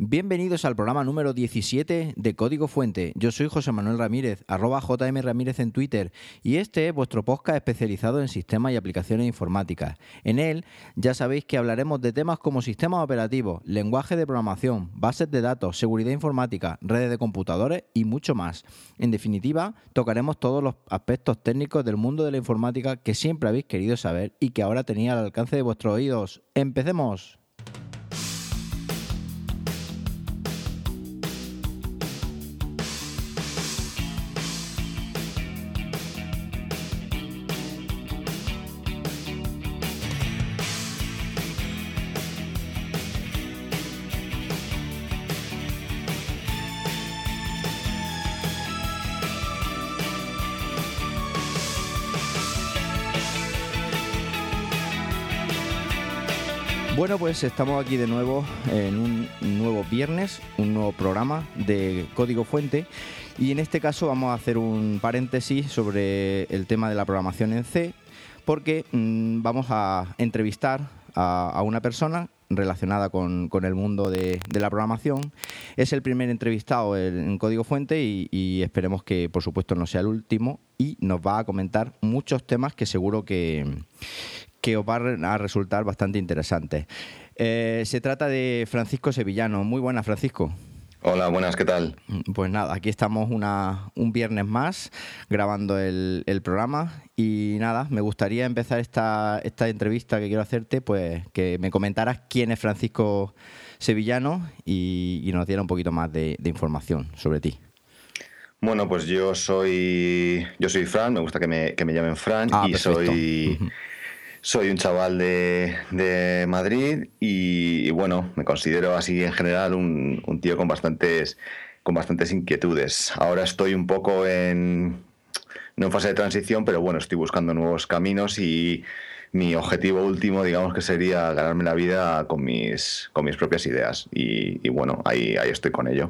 Bienvenidos al programa número 17 de Código Fuente. Yo soy José Manuel Ramírez, @JMRamírez en Twitter, y este es vuestro podcast especializado en sistemas y aplicaciones informáticas. En él ya sabéis que hablaremos de temas como sistemas operativos, lenguaje de programación, bases de datos, seguridad informática, redes de computadores y mucho más. En definitiva, tocaremos todos los aspectos técnicos del mundo de la informática que siempre habéis querido saber y que ahora tenéis al alcance de vuestros oídos. ¡Empecemos! Bueno, pues estamos aquí de nuevo en un nuevo viernes, un nuevo programa de Código Fuente, y en este caso vamos a hacer un paréntesis sobre el tema de la programación en C, porque vamos a entrevistar a una persona relacionada con el mundo de la programación. Es el primer entrevistado en Código Fuente y esperemos que, por supuesto, no sea el último, y nos va a comentar muchos temas que seguro que os van a resultar bastante interesantes. Se trata de Francisco Sevillano. Muy buenas, Francisco. Hola, buenas, ¿qué tal? Pues nada, aquí estamos un viernes más grabando el programa y nada, me gustaría empezar esta entrevista que quiero hacerte, pues que me comentaras quién es Francisco Sevillano y nos diera un poquito más de información sobre ti. Bueno, pues yo soy Fran, me gusta que me llamen Fran, y perfecto. Soy un chaval de Madrid y bueno, me considero así en general un tío con bastantes inquietudes. Ahora estoy un poco no en fase de transición, pero bueno, estoy buscando nuevos caminos y mi objetivo último, digamos que sería ganarme la vida con mis propias ideas y bueno, ahí estoy con ello.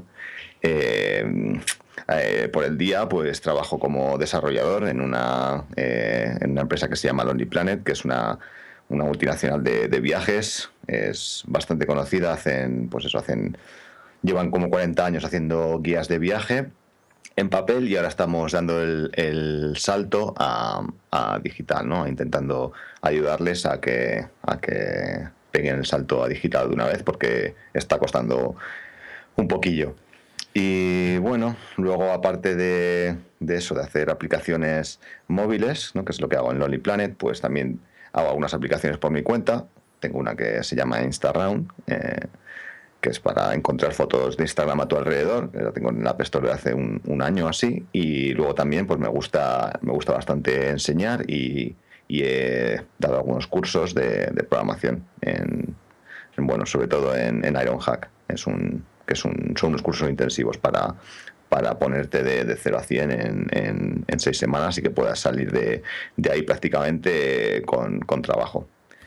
Por el día pues trabajo como desarrollador en una empresa que se llama Lonely Planet, que es una multinacional de viajes. Es bastante conocida, llevan como 40 años haciendo guías de viaje en papel y ahora estamos dando el salto a digital, ¿no? Intentando ayudarles a que peguen el salto a digital de una vez, porque está costando un poquillo. Y bueno, luego aparte de eso, de hacer aplicaciones móviles, ¿no?, que es lo que hago en Lonely Planet, pues también hago algunas aplicaciones por mi cuenta. Tengo una que se llama Instagram, que es para encontrar fotos de Instagram a tu alrededor, que la tengo en la App Store de hace un año así. Y luego también pues me gusta bastante enseñar y he dado algunos cursos de programación bueno, sobre todo en Ironhack. Son unos cursos intensivos para ponerte de 0 a 100 en 6 semanas y que puedas salir de ahí prácticamente con trabajo.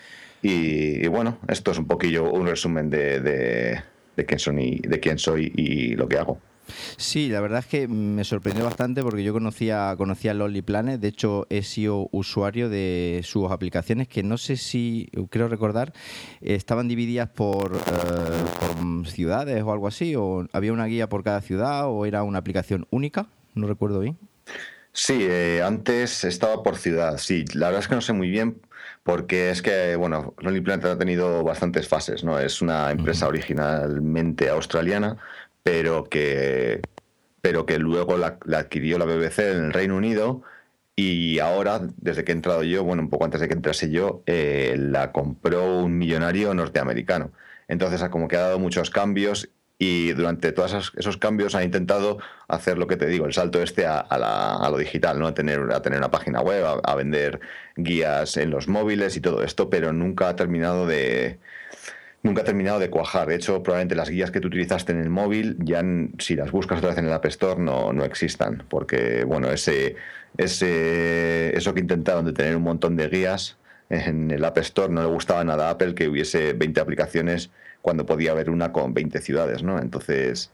Y bueno, esto es un poquillo un resumen de quién soy y lo que hago. Sí, la verdad es que me sorprendió bastante porque yo conocía Lonely Planet. De hecho, he sido usuario de sus aplicaciones, que no sé si, creo recordar, estaban divididas por ciudades o algo así, o había una guía por cada ciudad, o era una aplicación única, no recuerdo bien. Sí, antes estaba por ciudad, sí. La verdad es que no sé muy bien, porque es que, bueno, Lonely Planet ha tenido bastantes fases, ¿no? Es una empresa originalmente australiana, pero que luego la adquirió la BBC en el Reino Unido, y ahora, desde que he entrado yo, bueno, un poco antes de que entrase yo, la compró un millonario norteamericano. Entonces como que ha dado muchos cambios, y durante todos esos cambios ha intentado hacer lo que te digo, el salto a lo digital, ¿no? A tener una página web, a vender guías en los móviles y todo esto, pero nunca ha terminado de cuajar. De hecho, probablemente las guías que tú utilizaste en el móvil, ya si las buscas otra vez en el App Store, no existan, porque bueno, eso que intentaron de tener un montón de guías en el App Store no le gustaba nada a Apple, que hubiese 20 aplicaciones cuando podía haber una con 20 ciudades, ¿no? Entonces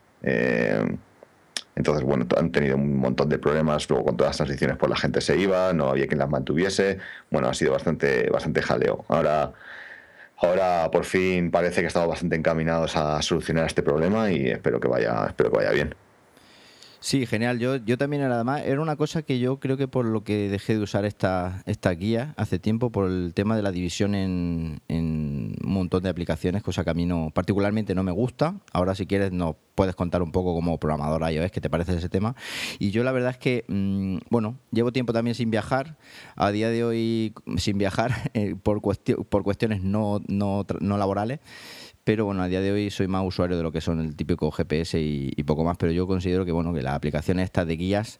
bueno, han tenido un montón de problemas. Luego con todas las transiciones pues la gente se iba, no había quien las mantuviese. Bueno, ha sido bastante jaleo. Ahora ahora por fin parece que estamos bastante encaminados a solucionar este problema y espero que vaya bien. Sí, genial. Yo también, además, era una cosa que yo creo que por lo que dejé de usar esta guía hace tiempo, por el tema de la división en un montón de aplicaciones, cosa que a mí particularmente no me gusta. Ahora, si quieres, nos puedes contar un poco como programador iOS qué te parece ese tema. Y yo la verdad es que, bueno, llevo tiempo también sin viajar. A día de hoy, sin viajar, por cuestiones no laborales. Pero bueno, a día de hoy soy más usuario de lo que son el típico GPS y poco más, pero yo considero que bueno, que las aplicaciones estas de guías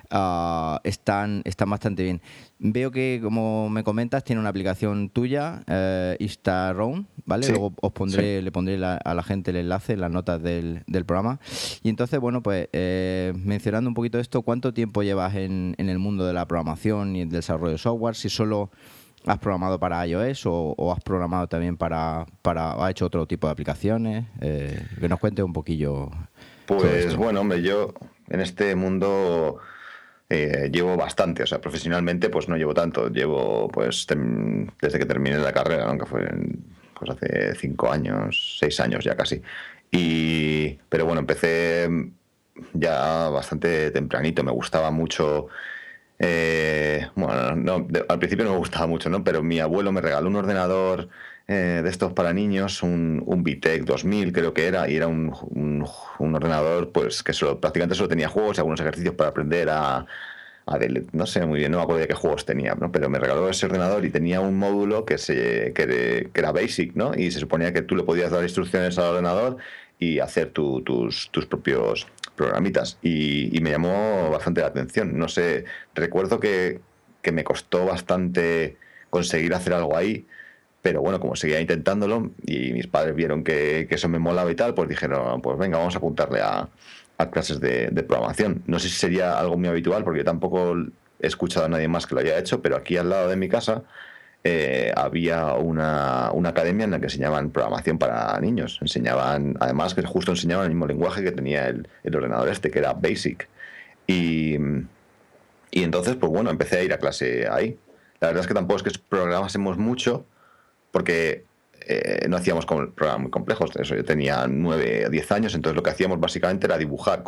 están bastante bien. Veo que, como me comentas, tiene una aplicación tuya, Instaround, ¿vale? Sí, Luego sí. le pondré a la gente el enlace en las notas del programa. Y entonces, bueno, pues mencionando un poquito esto, ¿cuánto tiempo llevas en el mundo de la programación y el desarrollo de software? Si solo ¿has programado para iOS o has programado también has hecho otro tipo de aplicaciones? Que nos cuente un poquillo todo Pues esto. bueno, hombre, yo en este mundo llevo bastante, o sea, profesionalmente pues no llevo tanto, llevo pues desde que terminé la carrera, ¿no? Que fue pues hace 5 años, 6 años ya casi. Pero bueno, empecé ya bastante tempranito, me gustaba mucho. Bueno, no, al principio no me gustaba mucho, ¿no? Pero mi abuelo me regaló un ordenador de estos para niños, un VTech 2000 creo que era, y era un ordenador pues que prácticamente solo tenía juegos y algunos ejercicios para aprender no sé muy bien, no me acuerdo de qué juegos tenía, ¿no? Pero me regaló ese ordenador y tenía un módulo que era Basic, ¿no? Y se suponía que tú le podías dar instrucciones al ordenador y hacer tus propios programitas. Y me llamó bastante la atención. No sé, recuerdo que me costó bastante conseguir hacer algo ahí, pero bueno, como seguía intentándolo y mis padres vieron que eso me molaba y tal, pues dijeron, pues venga, vamos a apuntarle a clases de programación. No sé si sería algo muy habitual, porque yo tampoco he escuchado a nadie más que lo haya hecho, pero aquí al lado de mi casa había una academia en la que enseñaban programación para niños. Enseñaban, además, que justo enseñaban el mismo lenguaje que tenía el ordenador este, que era Basic. Y, y entonces, pues bueno, empecé a ir a clase ahí. La verdad es que tampoco es que programásemos mucho, porque no hacíamos programas muy complejos. Eso, yo tenía 9 o 10 años, entonces lo que hacíamos básicamente era dibujar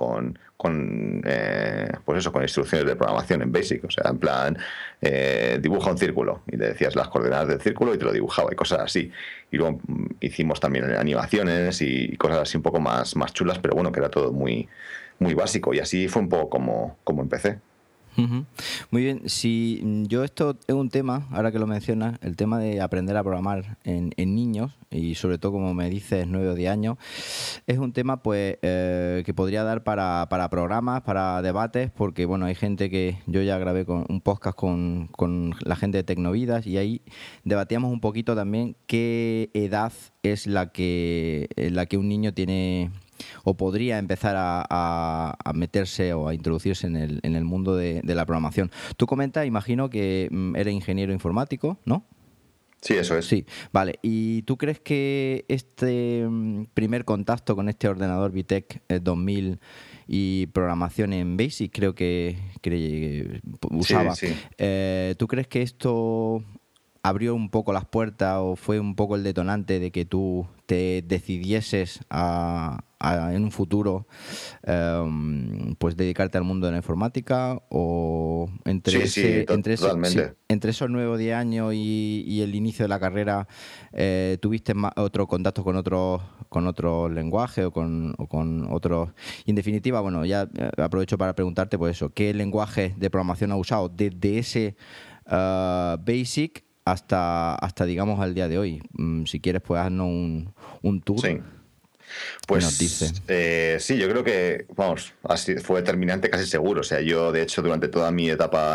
pues eso, con instrucciones de programación en Basic. O sea, en plan, dibuja un círculo y le decías las coordenadas del círculo y te lo dibujaba y cosas así. Y luego hicimos también animaciones y cosas así un poco más chulas, pero bueno, que era todo muy, muy básico. Y así fue un poco como empecé. Ujú. Muy bien, si yo esto es un tema, ahora que lo mencionas, el tema de aprender a programar en niños y sobre todo como me dices 9 o 10 años, es un tema pues que podría dar para programas, para debates, porque bueno, hay gente que yo ya grabé un podcast con la gente de Tecnovidas y ahí debatíamos un poquito también qué edad es la que un niño tiene o podría empezar a meterse o a introducirse en el mundo de la programación. Tú comentas, imagino que eres ingeniero informático, ¿no? Sí, eso es. Sí, vale. ¿Y tú crees que este primer contacto con este ordenador VTech 2000 y programación en BASIC, creo que Sí, usaba, sí. ¿tú crees que esto abrió un poco las puertas o fue un poco el detonante de que tú te decidieses en un futuro pues dedicarte al mundo de la informática o Sí, sí, sí, totalmente. entre esos 9 o 10 años y el inicio de la carrera tuviste otro contacto con otros lenguajes o con otros. Y en definitiva, bueno, ya aprovecho para preguntarte pues eso, ¿qué lenguaje de programación has usado desde ese Basic hasta digamos al día de hoy? Si quieres, pues haznos un tour Sí. y nos dice. Pues sí, yo creo que, vamos, así fue determinante casi seguro. O sea, yo de hecho durante toda mi etapa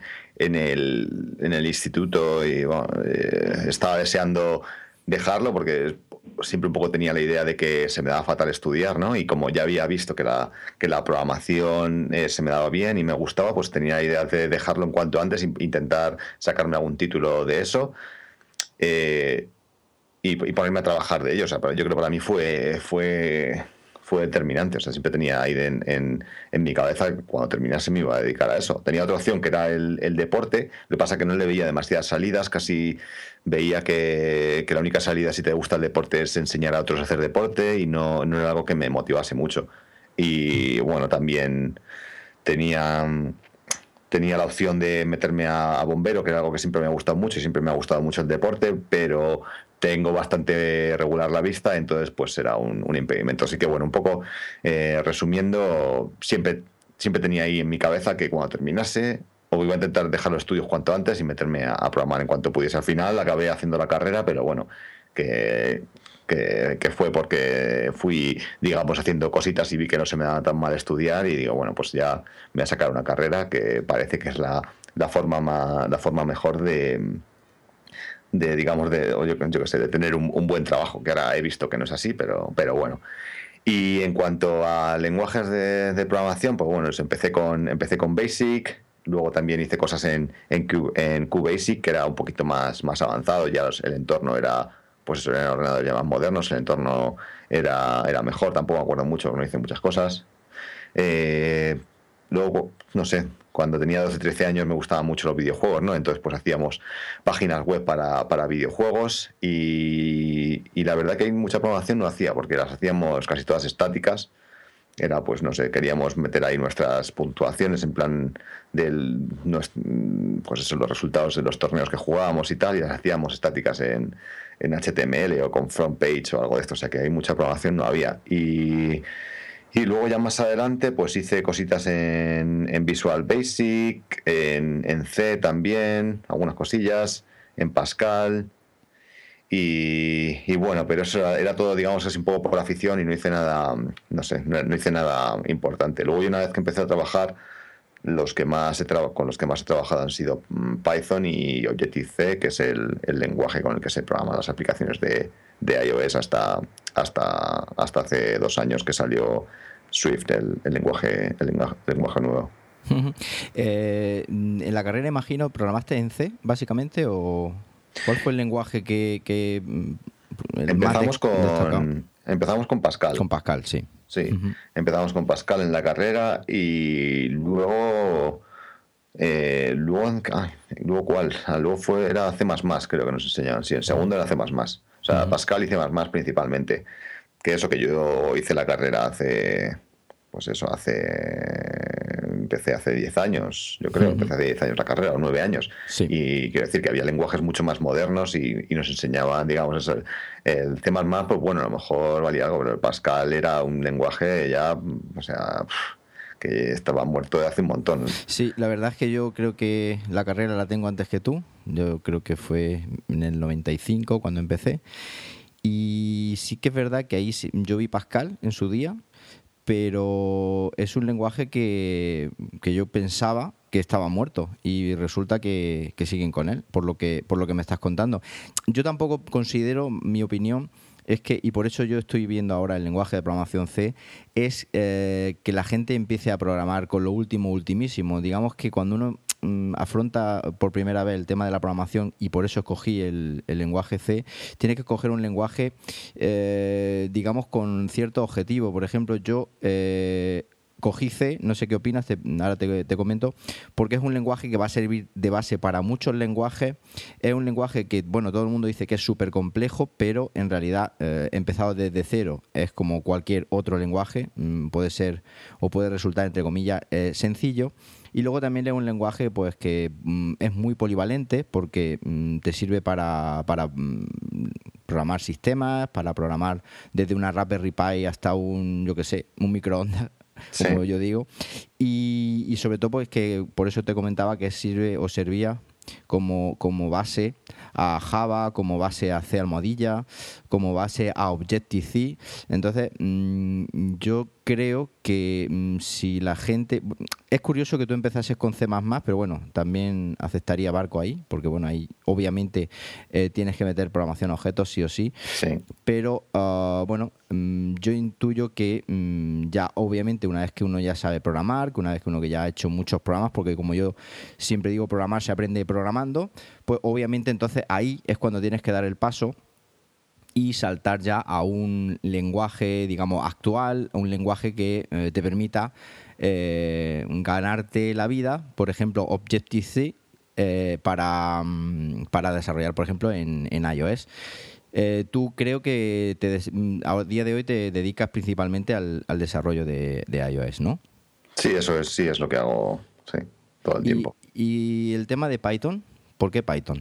en el instituto y, bueno, estaba deseando dejarlo porque siempre un poco tenía la idea de que se me daba fatal estudiar, ¿no? Y como ya había visto que la programación se me daba bien y me gustaba, pues tenía la idea de dejarlo en cuanto antes, intentar sacarme algún título de eso. Eh, y ponerme a trabajar de ello. O sea, yo creo que para mí fue fue determinante. O sea, siempre tenía ahí en mi cabeza que cuando terminase me iba a dedicar a eso. Tenía otra opción que era el deporte. Lo que pasa es que no le veía demasiadas salidas. Casi veía que la única salida, si te gusta el deporte, es enseñar a otros a hacer deporte, y no era algo que me motivase mucho. Y bueno, también tenía la opción de meterme a bombero, que era algo que siempre me ha gustado mucho, y siempre me ha gustado mucho el deporte, pero tengo bastante regular la vista, entonces pues era un impedimento. Así que bueno, un poco resumiendo, siempre tenía ahí en mi cabeza que cuando terminase, o iba a intentar dejar los estudios cuanto antes y meterme a programar en cuanto pudiese. Al final acabé haciendo la carrera, pero bueno, que fue porque fui, digamos, haciendo cositas y vi que no se me daba tan mal estudiar, y digo, bueno, pues ya me voy a sacar una carrera que parece que es la forma mejor digamos, o yo qué sé, de tener un buen trabajo, que ahora he visto que no es así, pero bueno. Y en cuanto a lenguajes de programación, pues bueno, empecé con Basic. Luego también hice cosas en QBasic, que era un poquito más avanzado. Ya el entorno era, pues eso, eran ordenadores ya más modernos, el entorno era mejor. Tampoco me acuerdo mucho, no hice muchas cosas. Luego, no sé, cuando tenía 12 13 años me gustaban mucho los videojuegos, ¿no? Entonces pues hacíamos páginas web para videojuegos, y la verdad que hay mucha programación no hacía, porque las hacíamos casi todas estáticas. Era, pues no sé, queríamos meter ahí nuestras puntuaciones en plan pues eso, los resultados de los torneos que jugábamos y tal, y las hacíamos estáticas en HTML o con front page o algo de esto. O sea que hay mucha programación no había. Y luego ya más adelante pues hice cositas en Visual Basic, en C también, algunas cosillas, en Pascal. Y bueno, pero eso era todo, digamos, así un poco por afición, y no hice nada, no sé, no hice nada importante. Luego, una vez que empecé a trabajar, con los que más he trabajado han sido Python y Objective-C, que es el lenguaje con el que se programan las aplicaciones de iOS hasta hace 2 años que salió Swift, el lenguaje nuevo. En la carrera, imagino, ¿programaste en C, básicamente, o cuál fue el lenguaje que empezamos con Pascal. Con Pascal, sí. Sí, empezamos con Pascal en la carrera, y luego ¿cuál? Luego era C++, creo que nos enseñaban. Sí, en segundo era C++. O sea, Pascal y C++ principalmente. Que eso, que yo hice la carrera empecé hace 10 años, yo creo. Empecé hace 10 años la carrera, o 9 años. Sí. Y quiero decir que había lenguajes mucho más modernos, y nos enseñaban, digamos, eso. El C++, pues bueno, a lo mejor valía algo, pero el Pascal era un lenguaje ya, o sea, que estaba muerto de hace un montón. Sí, la verdad es que yo creo que la carrera la tengo antes que tú. Yo creo que fue en el 95 cuando empecé. Y sí que es verdad que ahí yo vi Pascal en su día, pero es un lenguaje que yo pensaba que estaba muerto, y resulta que siguen con él, por lo que me estás contando. Yo tampoco considero, mi opinión es que, y por eso yo estoy viendo ahora el lenguaje de programación C, es que la gente empiece a programar con lo ultimísimo. Digamos que cuando uno afronta por primera vez el tema de la programación, y por eso escogí el lenguaje C, tiene que escoger un lenguaje, digamos, con cierto objetivo. Por ejemplo, yo cogí C, no sé qué opinas, ahora te comento, porque es un lenguaje que va a servir de base para muchos lenguajes. Es un lenguaje que, bueno, todo el mundo dice que es súper complejo, pero en realidad, empezado desde cero, es como cualquier otro lenguaje, puede ser o puede resultar, entre comillas, sencillo. Y luego también es un lenguaje pues que es muy polivalente, porque te sirve para programar sistemas, para programar desde una Raspberry Pi hasta un microondas, como yo digo, y sobre todo pues que por eso te comentaba que sirve o servía como base a Java, como base a C almohadilla, como base a Objective-C. Entonces, yo creo que si la gente... Es curioso que tú empezases con C++, pero bueno, también aceptaría Barco ahí, porque bueno, ahí obviamente tienes que meter programación a objetos sí o sí. Pero bueno, yo intuyo que ya obviamente una vez que uno ya sabe programar, que una vez que uno que ya ha hecho muchos programas, porque como yo siempre digo, programar se aprende programando, pues obviamente entonces ahí es cuando tienes que dar el paso y saltar ya a un lenguaje, digamos, actual, un lenguaje que te permita ganarte la vida, por ejemplo, Objective-C, para desarrollar, por ejemplo, en iOS. Tú creo que a día de hoy te dedicas principalmente al desarrollo de iOS, ¿no? Sí, sí es lo que hago, sí, todo el tiempo. ¿Y el tema de Python? ¿Por qué Python?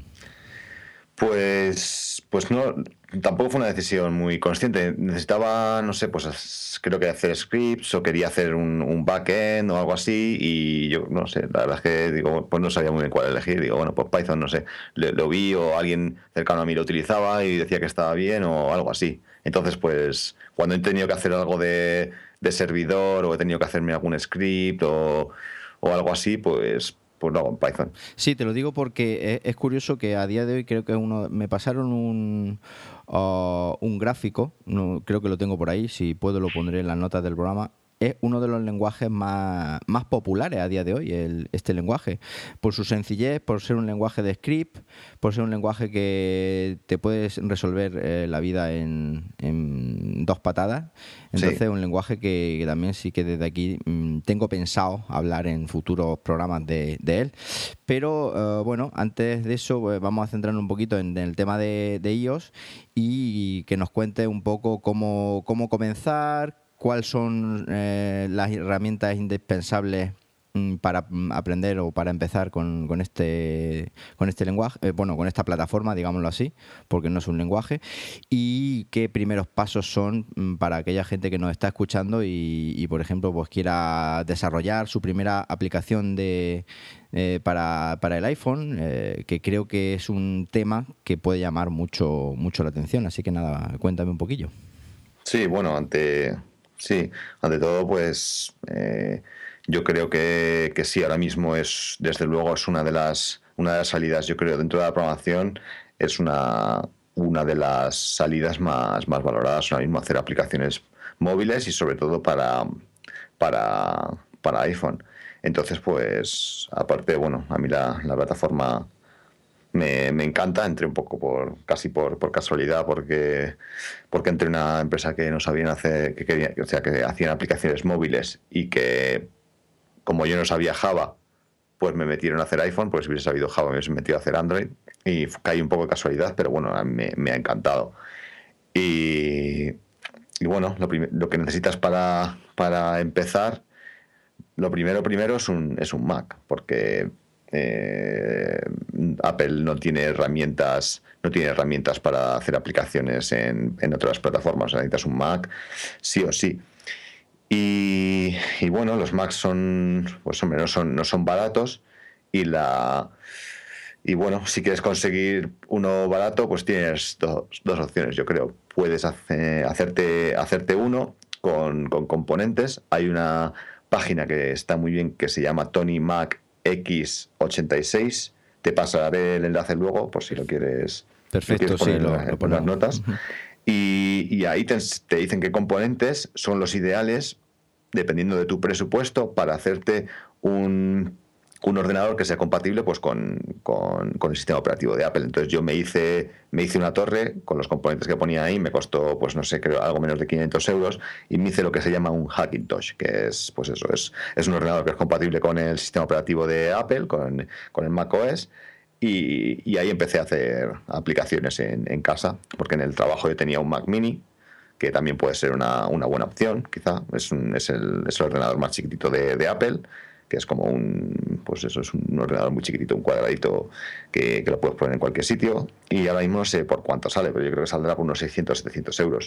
Pues no, tampoco fue una decisión muy consciente. Necesitaba, no sé, pues creo que hacer scripts o quería hacer un backend o algo así y yo no sé, la verdad es que digo, pues no sabía muy bien cuál elegir. Digo, bueno, pues Python, no sé, lo vi o alguien cercano a mí lo utilizaba y decía que estaba bien o algo así. Entonces, pues cuando he tenido que hacer algo de servidor o he tenido que hacerme algún script o algo así, pues lo hago en Python. Sí, te lo digo porque es curioso que a día de hoy creo que me pasaron un gráfico, no, creo que lo tengo por ahí, si puedo lo pondré en las notas del programa. Es uno de los lenguajes más populares a día de hoy, este lenguaje. Por su sencillez, por ser un lenguaje de script, por ser un lenguaje que te puedes resolver la vida en 2 patadas. Entonces, sí, un lenguaje que también sí que desde aquí tengo pensado hablar en futuros programas de él. Pero bueno, antes de eso vamos a centrarnos un poquito en el tema de iOS y que nos cuente un poco cómo comenzar, cuáles son las herramientas indispensables para aprender o para empezar con este lenguaje, con esta plataforma, digámoslo así, porque no es un lenguaje, y qué primeros pasos son para aquella gente que nos está escuchando y por ejemplo, pues quiera desarrollar su primera aplicación para el iPhone, que creo que es un tema que puede llamar mucho la atención. Así que nada, cuéntame un poquillo. Sí, bueno, ante todo, pues yo creo que sí, ahora mismo desde luego, es una de las salidas, yo creo, dentro de la programación, es una de las salidas más valoradas ahora mismo, hacer aplicaciones móviles y sobre todo para iPhone. Entonces, pues, aparte, bueno, a mí la plataforma me encanta. Entré un poco casi por casualidad, porque entré en una empresa que no sabían hacer, que hacían aplicaciones móviles y que, como yo no sabía Java, pues me metieron a hacer iPhone. Pues si hubiese sabido Java me hubiese metido a hacer Android y caí un poco de casualidad, pero bueno, me ha encantado. Y bueno, lo que necesitas para empezar, lo primero es un Mac, porque Apple no tiene herramientas para hacer aplicaciones en otras plataformas. Necesitas un Mac sí o sí. Y bueno, los Macs pues hombre, no son baratos, y bueno, si quieres conseguir uno barato, pues tienes dos opciones, yo creo. Puedes hacerte uno con componentes. Hay una página que está muy bien, que se llama Tony Mac X86. Te pasaré el enlace luego por si lo quieres. Perfecto, poner, sí, lo en las notas. Y ahí te dicen qué componentes son los ideales, dependiendo de tu presupuesto, para hacerte un ordenador que sea compatible, pues con el sistema operativo de Apple. Entonces yo me hice una torre con los componentes que ponía ahí. Me costó, pues no sé, creo algo menos de 500 euros, y me hice lo que se llama un Hackintosh, que es, pues eso, es un ordenador que es compatible con el sistema operativo de Apple, con el macOS. Y ahí empecé a hacer aplicaciones en casa, porque en el trabajo yo tenía un Mac Mini, que también puede ser una buena opción, quizá. Es el ordenador más chiquitito de Apple, que es como pues eso, es un ordenador muy chiquitito, un cuadradito que lo puedes poner en cualquier sitio. Y ahora mismo no sé por cuánto sale, pero yo creo que saldrá por unos 600, 700 euros.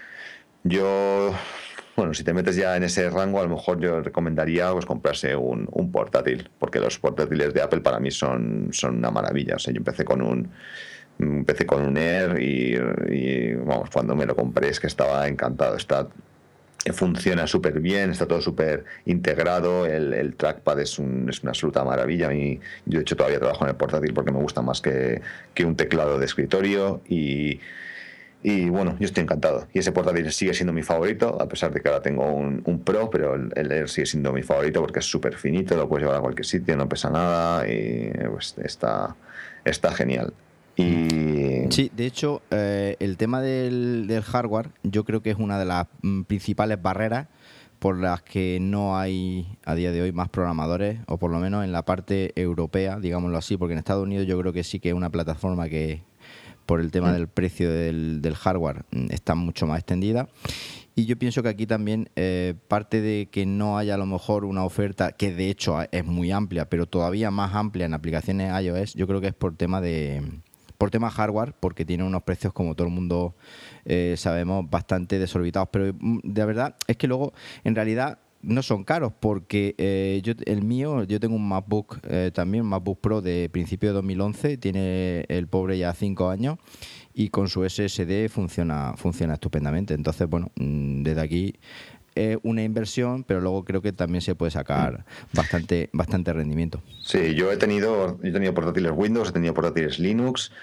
Bueno, si te metes ya en ese rango, a lo mejor yo recomendaría pues comprarse un portátil, porque los portátiles de Apple para mí son una maravilla. O sea, yo empecé con un Air y vamos, cuando me lo compré es que estaba encantado. Funciona súper bien, está todo súper integrado, el trackpad es una absoluta maravilla. Yo de hecho todavía trabajo en el portátil porque me gusta más que un teclado de escritorio. Y bueno, yo estoy encantado. Y ese portátil sigue siendo mi favorito, a pesar de que ahora tengo un Pro, pero el Air sigue siendo mi favorito porque es súper finito, lo puedes llevar a cualquier sitio, no pesa nada y pues está genial. Y Sí, de hecho, el tema del hardware yo creo que es una de las principales barreras por las que no hay a día de hoy más programadores, o por lo menos en la parte europea, digámoslo así, porque en Estados Unidos yo creo que sí que es una plataforma que por el tema del precio del hardware está mucho más extendida. Y yo pienso que aquí también parte de que no haya a lo mejor una oferta que de hecho es muy amplia, pero todavía más amplia en aplicaciones iOS, yo creo que es por tema hardware, porque tiene unos precios, como todo el mundo sabemos, bastante desorbitados. Pero de verdad es que luego, en realidad, no son caros, porque yo tengo un MacBook también, un MacBook Pro de principio de 2011, tiene el pobre ya 5 años, y con su SSD funciona estupendamente. Entonces, bueno, desde aquí una inversión, pero luego creo que también se puede sacar bastante rendimiento. sí, yo he tenido portátiles Windows, he tenido portátiles Linux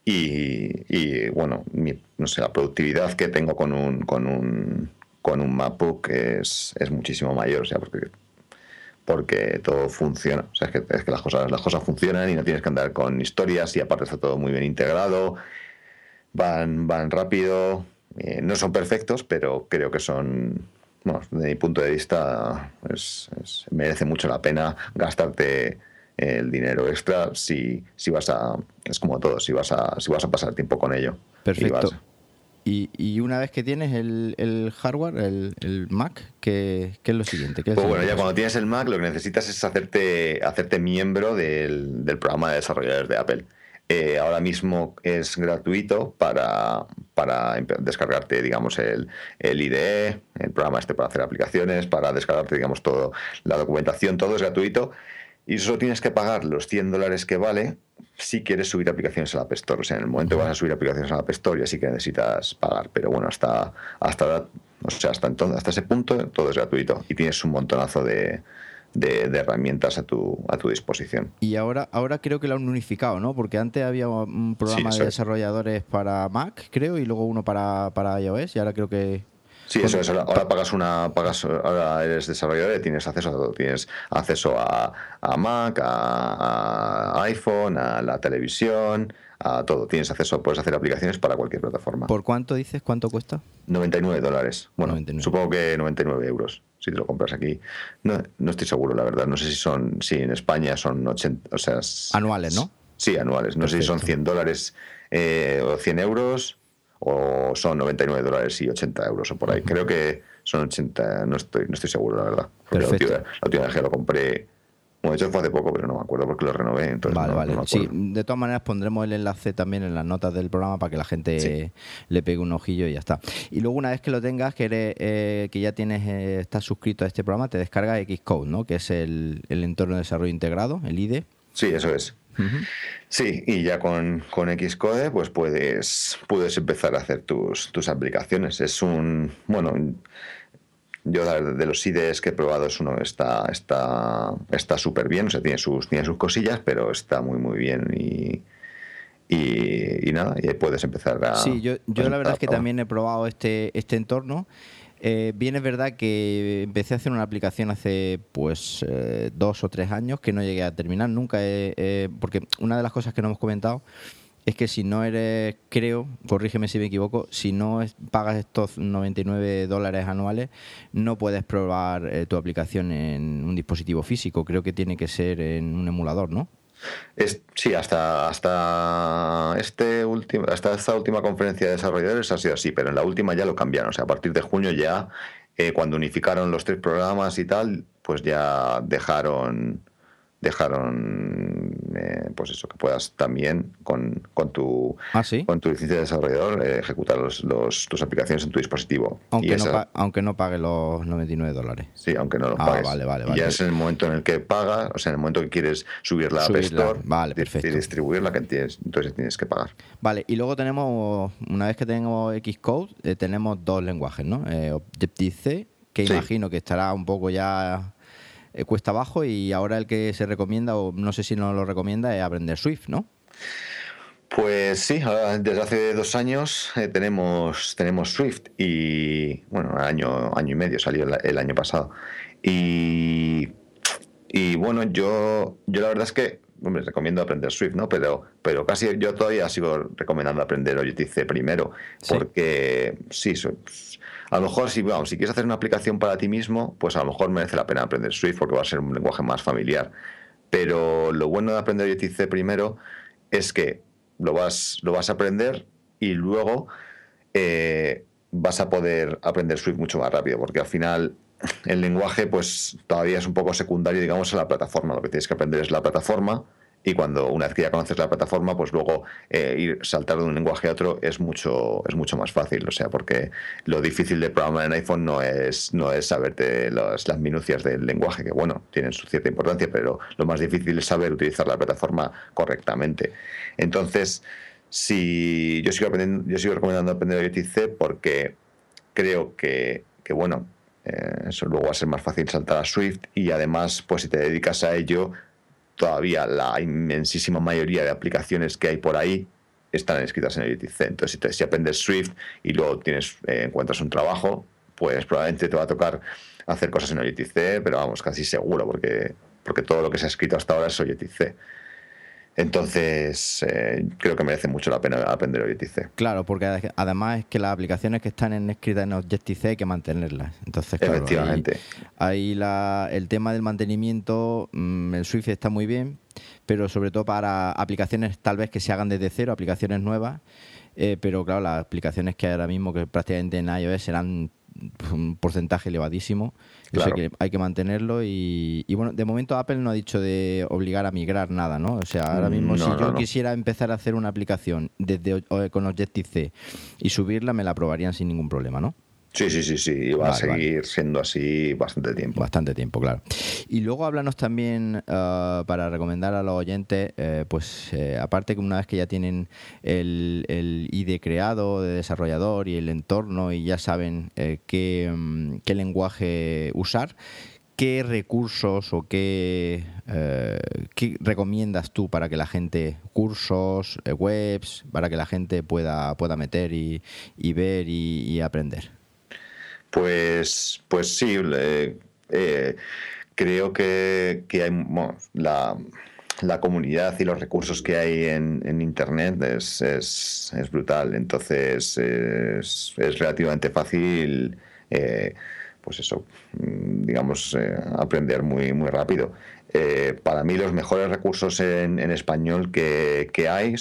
y bueno, no sé, la productividad que tengo con un MacBook es muchísimo mayor, o sea, porque todo funciona. O sea, es que las cosas funcionan y no tienes que andar con historias, y aparte está todo muy bien integrado, van rápido, no son perfectos, pero creo que son, bueno, desde mi punto de vista, merece mucho la pena gastarte el dinero extra si vas a, es como todo, si vas a pasar tiempo con ello. Perfecto. Y una vez que tienes el hardware, el Mac, ¿qué es lo siguiente? Pues bueno, ya cuando tienes el Mac, lo que necesitas es hacerte miembro del programa de desarrolladores de Apple. Ahora mismo es gratuito para descargarte, digamos, el IDE, el programa para hacer aplicaciones, para descargarte, digamos, todo, la documentación, todo es gratuito. Y solo tienes que pagar los $100 que vale si quieres subir aplicaciones a la App Store. O sea, en el momento que vas a subir aplicaciones a la App Store, ya sí que necesitas pagar. Pero bueno, hasta ese punto todo es gratuito y tienes un montonazo de herramientas a tu disposición. Y ahora creo que lo han unificado, ¿no? Porque antes había un programa de desarrolladores para Mac, creo, y luego uno para iOS, y ahora creo que... Sí, eso es. Ahora eres desarrollador y tienes acceso a todo. Tienes acceso a Mac, a iPhone, a la televisión, a todo. Tienes acceso, puedes hacer aplicaciones para cualquier plataforma. ¿Por cuánto dices? ¿Cuánto cuesta? $99. Bueno, 99. Supongo que 99 euros si te lo compras aquí. No estoy seguro, la verdad. No sé si en España son 80, o sea... Anuales, ¿no? Sí, anuales. No sé si son $100 o 100 euros, o son $99 y 80 euros o por ahí. Creo que son 80, no estoy seguro, la verdad. Porque la última vez que lo compré, bueno, de hecho fue hace poco, pero no me acuerdo porque lo renové. Entonces vale. No sí, de todas maneras pondremos el enlace también en las notas del programa para que la gente le pegue un ojillo y ya está. Y luego, una vez que lo tengas, que ya estás suscrito a este programa, te descargas Xcode, ¿no? Que es el entorno de desarrollo integrado, el IDE. Sí, eso es. Sí, y ya con Xcode pues puedes empezar a hacer tus aplicaciones. Es yo de los IDEs que he probado es uno está súper bien, o sea, tiene sus cosillas, pero está muy bien y nada, y ahí puedes empezar a... Sí, yo la verdad es que también he probado este entorno. Bien, es verdad que empecé a hacer una aplicación hace 2 o 3 años que no llegué a terminar nunca, porque una de las cosas que no hemos comentado es que si no eres, creo, corrígeme si me equivoco, si no pagas estos $99 anuales, no puedes probar tu aplicación en un dispositivo físico. Creo que tiene que ser en un emulador, ¿no? Sí, hasta esta última conferencia de desarrolladores ha sido así, pero en la última ya lo cambiaron. O sea, a partir de junio ya, cuando unificaron los 3 programas y tal, pues ya dejaron pues eso, que puedas también con tu licencia de desarrollador ejecutar tus aplicaciones en tu dispositivo. Aunque no pague los $99. Sí, aunque no los pagues. Vale. Y ya es en el momento en el que pagas, o sea, en el momento que quieres subirla a App Store y distribuirla, entonces tienes que pagar. Vale, y luego tenemos, una vez que tenemos Xcode, tenemos 2 lenguajes, ¿no? Objective-C, que imagino que estará un poco ya... cuesta abajo, y ahora el que se recomienda, o no sé si no lo recomienda, es aprender Swift, ¿no? Pues sí, desde hace 2 años tenemos Swift, y bueno, año y medio, salió el año pasado, y bueno, yo la verdad es que hombre, recomiendo aprender Swift, ¿no? Pero casi yo todavía sigo recomendando aprender Objective-C primero, porque sí, a lo mejor si quieres hacer una aplicación para ti mismo, pues a lo mejor merece la pena aprender Swift porque va a ser un lenguaje más familiar. Pero lo bueno de aprender Objective-C primero es que lo vas a aprender y luego vas a poder aprender Swift mucho más rápido, porque al final el lenguaje pues todavía es un poco secundario, digamos, a la plataforma. Lo que tienes que aprender es la plataforma, y una vez que ya conoces la plataforma, pues luego saltar de un lenguaje a otro es mucho más fácil. O sea, porque lo difícil de programar en iPhone no es saberte las minucias del lenguaje, que bueno, tienen su cierta importancia, pero lo más difícil es saber utilizar la plataforma correctamente. Entonces, yo sigo recomendando aprender Objective-C porque creo que bueno, eso luego va a ser más fácil saltar a Swift, y además, pues si te dedicas a ello, todavía la inmensísima mayoría de aplicaciones que hay por ahí están escritas en Objective-C. Entonces, si aprendes Swift y luego encuentras un trabajo, pues probablemente te va a tocar hacer cosas en Objective-C, pero vamos, casi seguro, porque todo lo que se ha escrito hasta ahora es Objective-C. Entonces, creo que merece mucho la pena aprender Objective-C. Claro, porque además es que las aplicaciones que están escritas en Objective-C hay que mantenerlas. Entonces, claro, efectivamente. Ahí el tema del mantenimiento, el Swift está muy bien, pero sobre todo para aplicaciones tal vez que se hagan desde cero, aplicaciones nuevas. Pero claro, las aplicaciones que ahora mismo, que prácticamente en iOS, serán un porcentaje elevadísimo. Claro. Eso hay que mantenerlo, y bueno, de momento Apple no ha dicho de obligar a migrar nada, ¿no? O sea, ahora mismo si yo quisiera empezar a hacer una aplicación con Objective-C y subirla, me la aprobarían sin ningún problema, ¿no? Sí, y va a seguir siendo así bastante tiempo. Bastante tiempo, claro. Y luego háblanos también, para recomendar a los oyentes, aparte que una vez que ya tienen el IDE creado de desarrollador y el entorno, y ya saben qué lenguaje usar, ¿qué recursos o qué recomiendas tú para que la gente, cursos, webs, para que la gente pueda meter y ver y aprender? Pues sí, creo que hay la comunidad y los recursos que hay en Internet es brutal. Entonces es relativamente fácil, pues eso, digamos, aprender muy, muy rápido. Para mí los mejores recursos en español que hay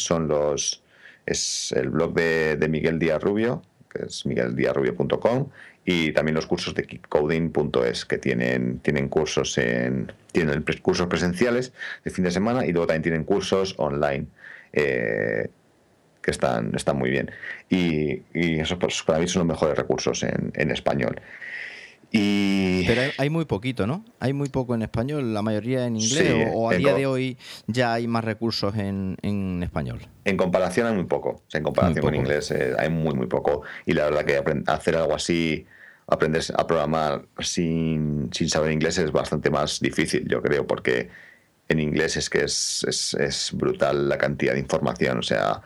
es el blog de Miguel Díaz Rubio, que es migueldiazrubio.com, y también los cursos de keepcoding.es, que tienen cursos cursos presenciales de fin de semana, y luego también tienen cursos online que están muy bien, y eso pues, para mí son los mejores recursos en español. Pero hay muy poquito, ¿no? Hay muy poco en español, la mayoría en inglés, sí, o a día de hoy ya hay más recursos en español. En comparación hay muy poco. En comparación con inglés hay muy, muy poco. Y la verdad que hacer algo así, aprender a programar sin saber inglés, es bastante más difícil, yo creo, porque en inglés es que es brutal la cantidad de información. O sea,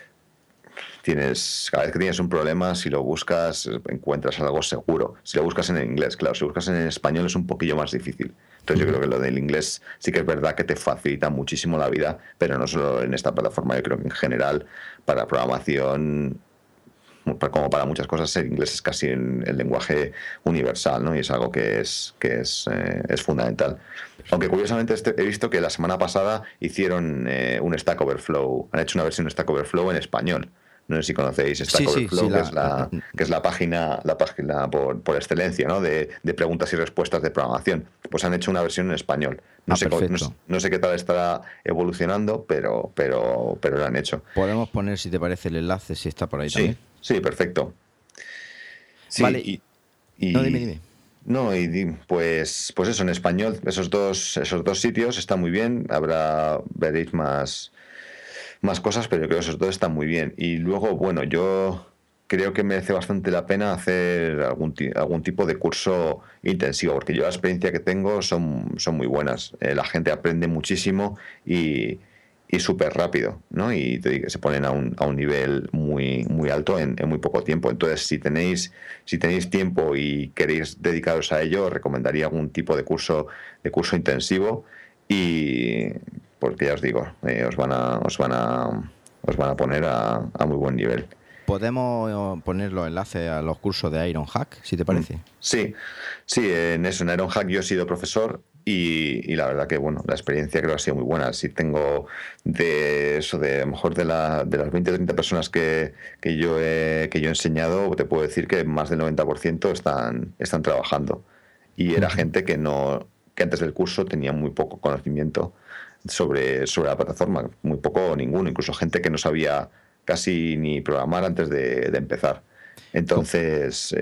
cada vez que tienes un problema, si lo buscas, encuentras algo seguro. Si lo buscas en inglés, claro, si lo buscas en español es un poquillo más difícil. Entonces yo creo que lo del inglés sí que es verdad que te facilita muchísimo la vida, pero no solo en esta plataforma. Yo creo que en general, para programación, como para muchas cosas, el inglés es casi el lenguaje universal, ¿no? Y es algo que es fundamental. Aunque curiosamente he visto que la semana pasada hicieron un Stack Overflow, han hecho una versión de Stack Overflow en español. No sé si conocéis Stack Overflow, que es la página por excelencia, ¿no? de preguntas y respuestas de programación. Pues han hecho una versión en español. No sé qué tal estará evolucionando, pero lo han hecho. Podemos poner, si te parece, el enlace, si está por ahí también. Sí, perfecto. Sí, vale. No, dime. No, pues eso, en español, esos dos sitios están muy bien. Veréis más cosas, pero yo creo que esos dos están muy bien. Y luego, bueno, yo creo que merece bastante la pena hacer algún tipo de curso intensivo, porque yo la experiencia que tengo son muy buenas. La gente aprende muchísimo y súper rápido, ¿no? Y se ponen a un nivel muy, muy alto en muy poco tiempo. Entonces, si tenéis tiempo y queréis dedicaros a ello, recomendaría algún tipo de curso intensivo. porque ya os digo, os van a poner a muy buen nivel. Podemos poner los enlaces a los cursos de Ironhack, si te parece. Sí, en Ironhack yo he sido profesor y la verdad que bueno, la experiencia creo que ha sido muy buena. Si tengo de eso, de a lo mejor de las 20 o 30 personas que yo he enseñado, te puedo decir que más del 90% están trabajando. Y era gente que antes del curso tenía muy poco conocimiento sobre la plataforma, muy poco o ninguno, incluso gente que no sabía casi ni programar antes de empezar. Entonces,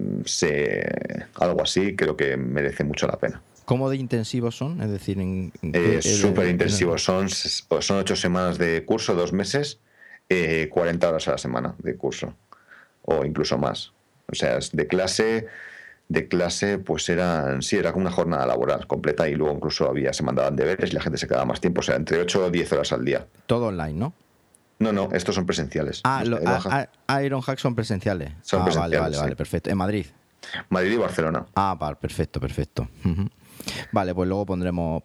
algo así creo que merece mucho la pena. ¿Cómo de intensivos son? Es decir, súper intensivos. Son 8 semanas de curso, 2 meses, 40 horas a la semana de curso, o incluso más. O sea, de clase, pues era como una jornada laboral completa y luego incluso se mandaban deberes y la gente se quedaba más tiempo, o sea, entre 8 o 10 horas al día. Todo online, ¿no? No, estos son presenciales. Ironhack son presenciales. Son presenciales, vale, perfecto. ¿En Madrid? Madrid y Barcelona. Vale, perfecto. Uh-huh. Vale, pues luego pondremos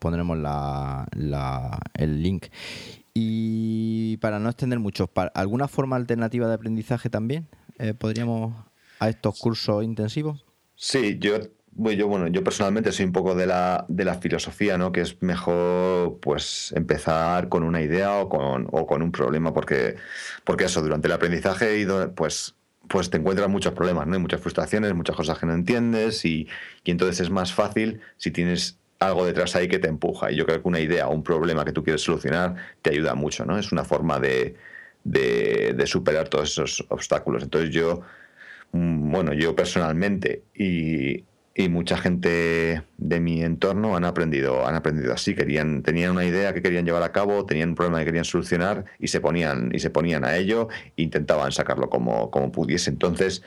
el link. Y para no extender mucho, ¿alguna forma alternativa de aprendizaje también podríamos a estos cursos intensivos? Sí, yo personalmente soy un poco de la filosofía, ¿no? Que es mejor pues empezar con una idea o con un problema, porque eso, durante el aprendizaje pues te encuentras muchos problemas, ¿no? Hay muchas frustraciones, muchas cosas que no entiendes y entonces es más fácil si tienes algo detrás ahí que te empuja. Y yo creo que una idea o un problema que tú quieres solucionar te ayuda mucho, ¿no? Es una forma de superar todos esos obstáculos. Entonces yo personalmente y mucha gente de mi entorno han aprendido así. Tenían una idea que querían llevar a cabo, tenían un problema que querían solucionar y se ponían a ello e intentaban sacarlo como pudiese. Entonces,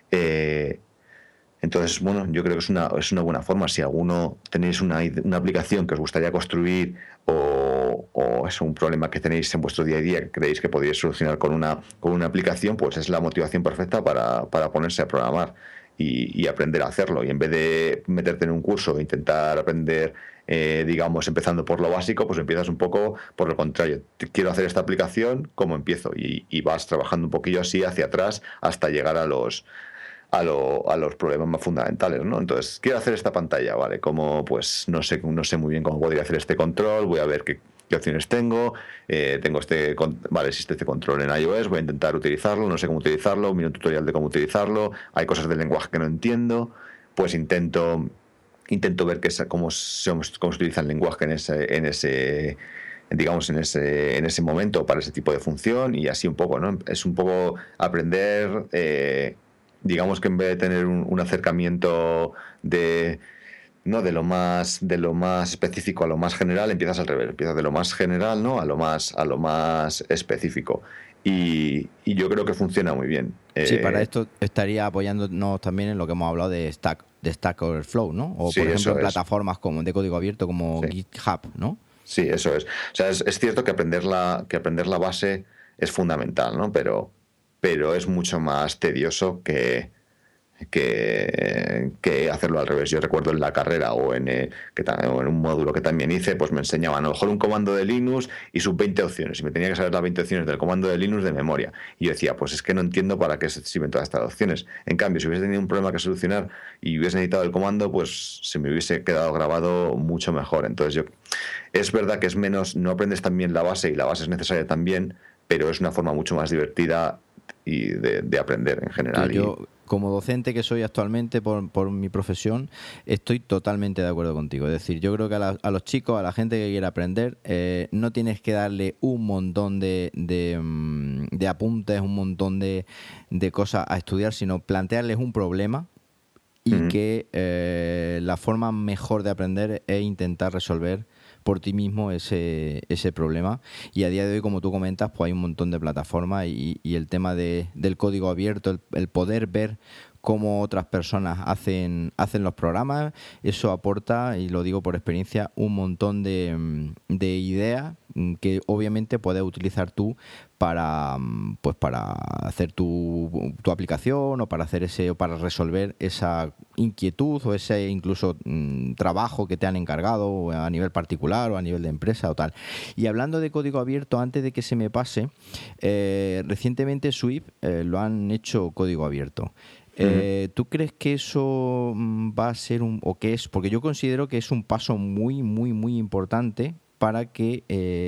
bueno, yo creo que es una buena forma. Si alguno tenéis una aplicación que os gustaría construir o es un problema que tenéis en vuestro día a día que creéis que podríais solucionar con una aplicación, pues es la motivación perfecta para ponerse a programar y aprender a hacerlo. Y en vez de meterte en un curso e intentar aprender, digamos, empezando por lo básico, pues empiezas un poco por lo contrario. Quiero hacer esta aplicación, ¿cómo empiezo? Y vas trabajando un poquillo así hacia atrás hasta llegar a los problemas más fundamentales, ¿no? Entonces, quiero hacer esta pantalla, ¿vale? Como, pues, no sé muy bien cómo podría hacer este control, voy a ver qué opciones tengo, existe este control en iOS, voy a intentar utilizarlo, no sé cómo utilizarlo, un tutorial de cómo utilizarlo, hay cosas del lenguaje que no entiendo, pues intento ver cómo se utiliza el lenguaje en ese momento para ese tipo de función y así un poco, ¿no? Es un poco aprender, digamos que en vez de tener un acercamiento de lo más específico a lo más general, empiezas al revés, empiezas de lo más general, ¿no? a lo más específico. Y yo creo que funciona muy bien. Sí, para esto estaría apoyándonos también en lo que hemos hablado de Stack Overflow, ¿no? O sí, por ejemplo en plataformas como de código abierto como GitHub, ¿no? Sí, eso es. O sea, es cierto que aprender la base es fundamental, ¿no? Pero es mucho más tedioso que hacerlo al revés. Yo recuerdo en la carrera o en un módulo que también hice, pues me enseñaban a lo mejor un comando de Linux y sus 20 opciones, y me tenía que saber las 20 opciones del comando de Linux de memoria. Y yo decía, pues es que no entiendo para qué sirven todas estas opciones. En cambio, si hubiese tenido un problema que solucionar y hubiese necesitado el comando, pues se me hubiese quedado grabado mucho mejor. Entonces es verdad que es menos, no aprendes tan bien la base y la base es necesaria también, pero es una forma mucho más divertida y de aprender en general. Yo, como docente que soy actualmente por mi profesión, estoy totalmente de acuerdo contigo. Es decir, yo creo que a los chicos, a la gente que quiere aprender, no tienes que darle un montón de apuntes, un montón de cosas a estudiar, sino plantearles un problema y que la forma mejor de aprender es intentar resolver por ti mismo ese problema. Y a día de hoy, como tú comentas, pues hay un montón de plataformas y el tema del código abierto, el poder ver cómo otras personas hacen los programas. Eso aporta, y lo digo por experiencia, un montón de ideas que obviamente puedes utilizar tú para hacer tu aplicación, o para hacer o para resolver esa inquietud o ese incluso trabajo que te han encargado a nivel particular o a nivel de empresa o tal. Y hablando de código abierto, antes de que se me pase, recientemente Swift lo han hecho código abierto. ¿Tú crees que eso va a ser o qué es? Porque yo considero que es un paso muy, muy, muy importante para que,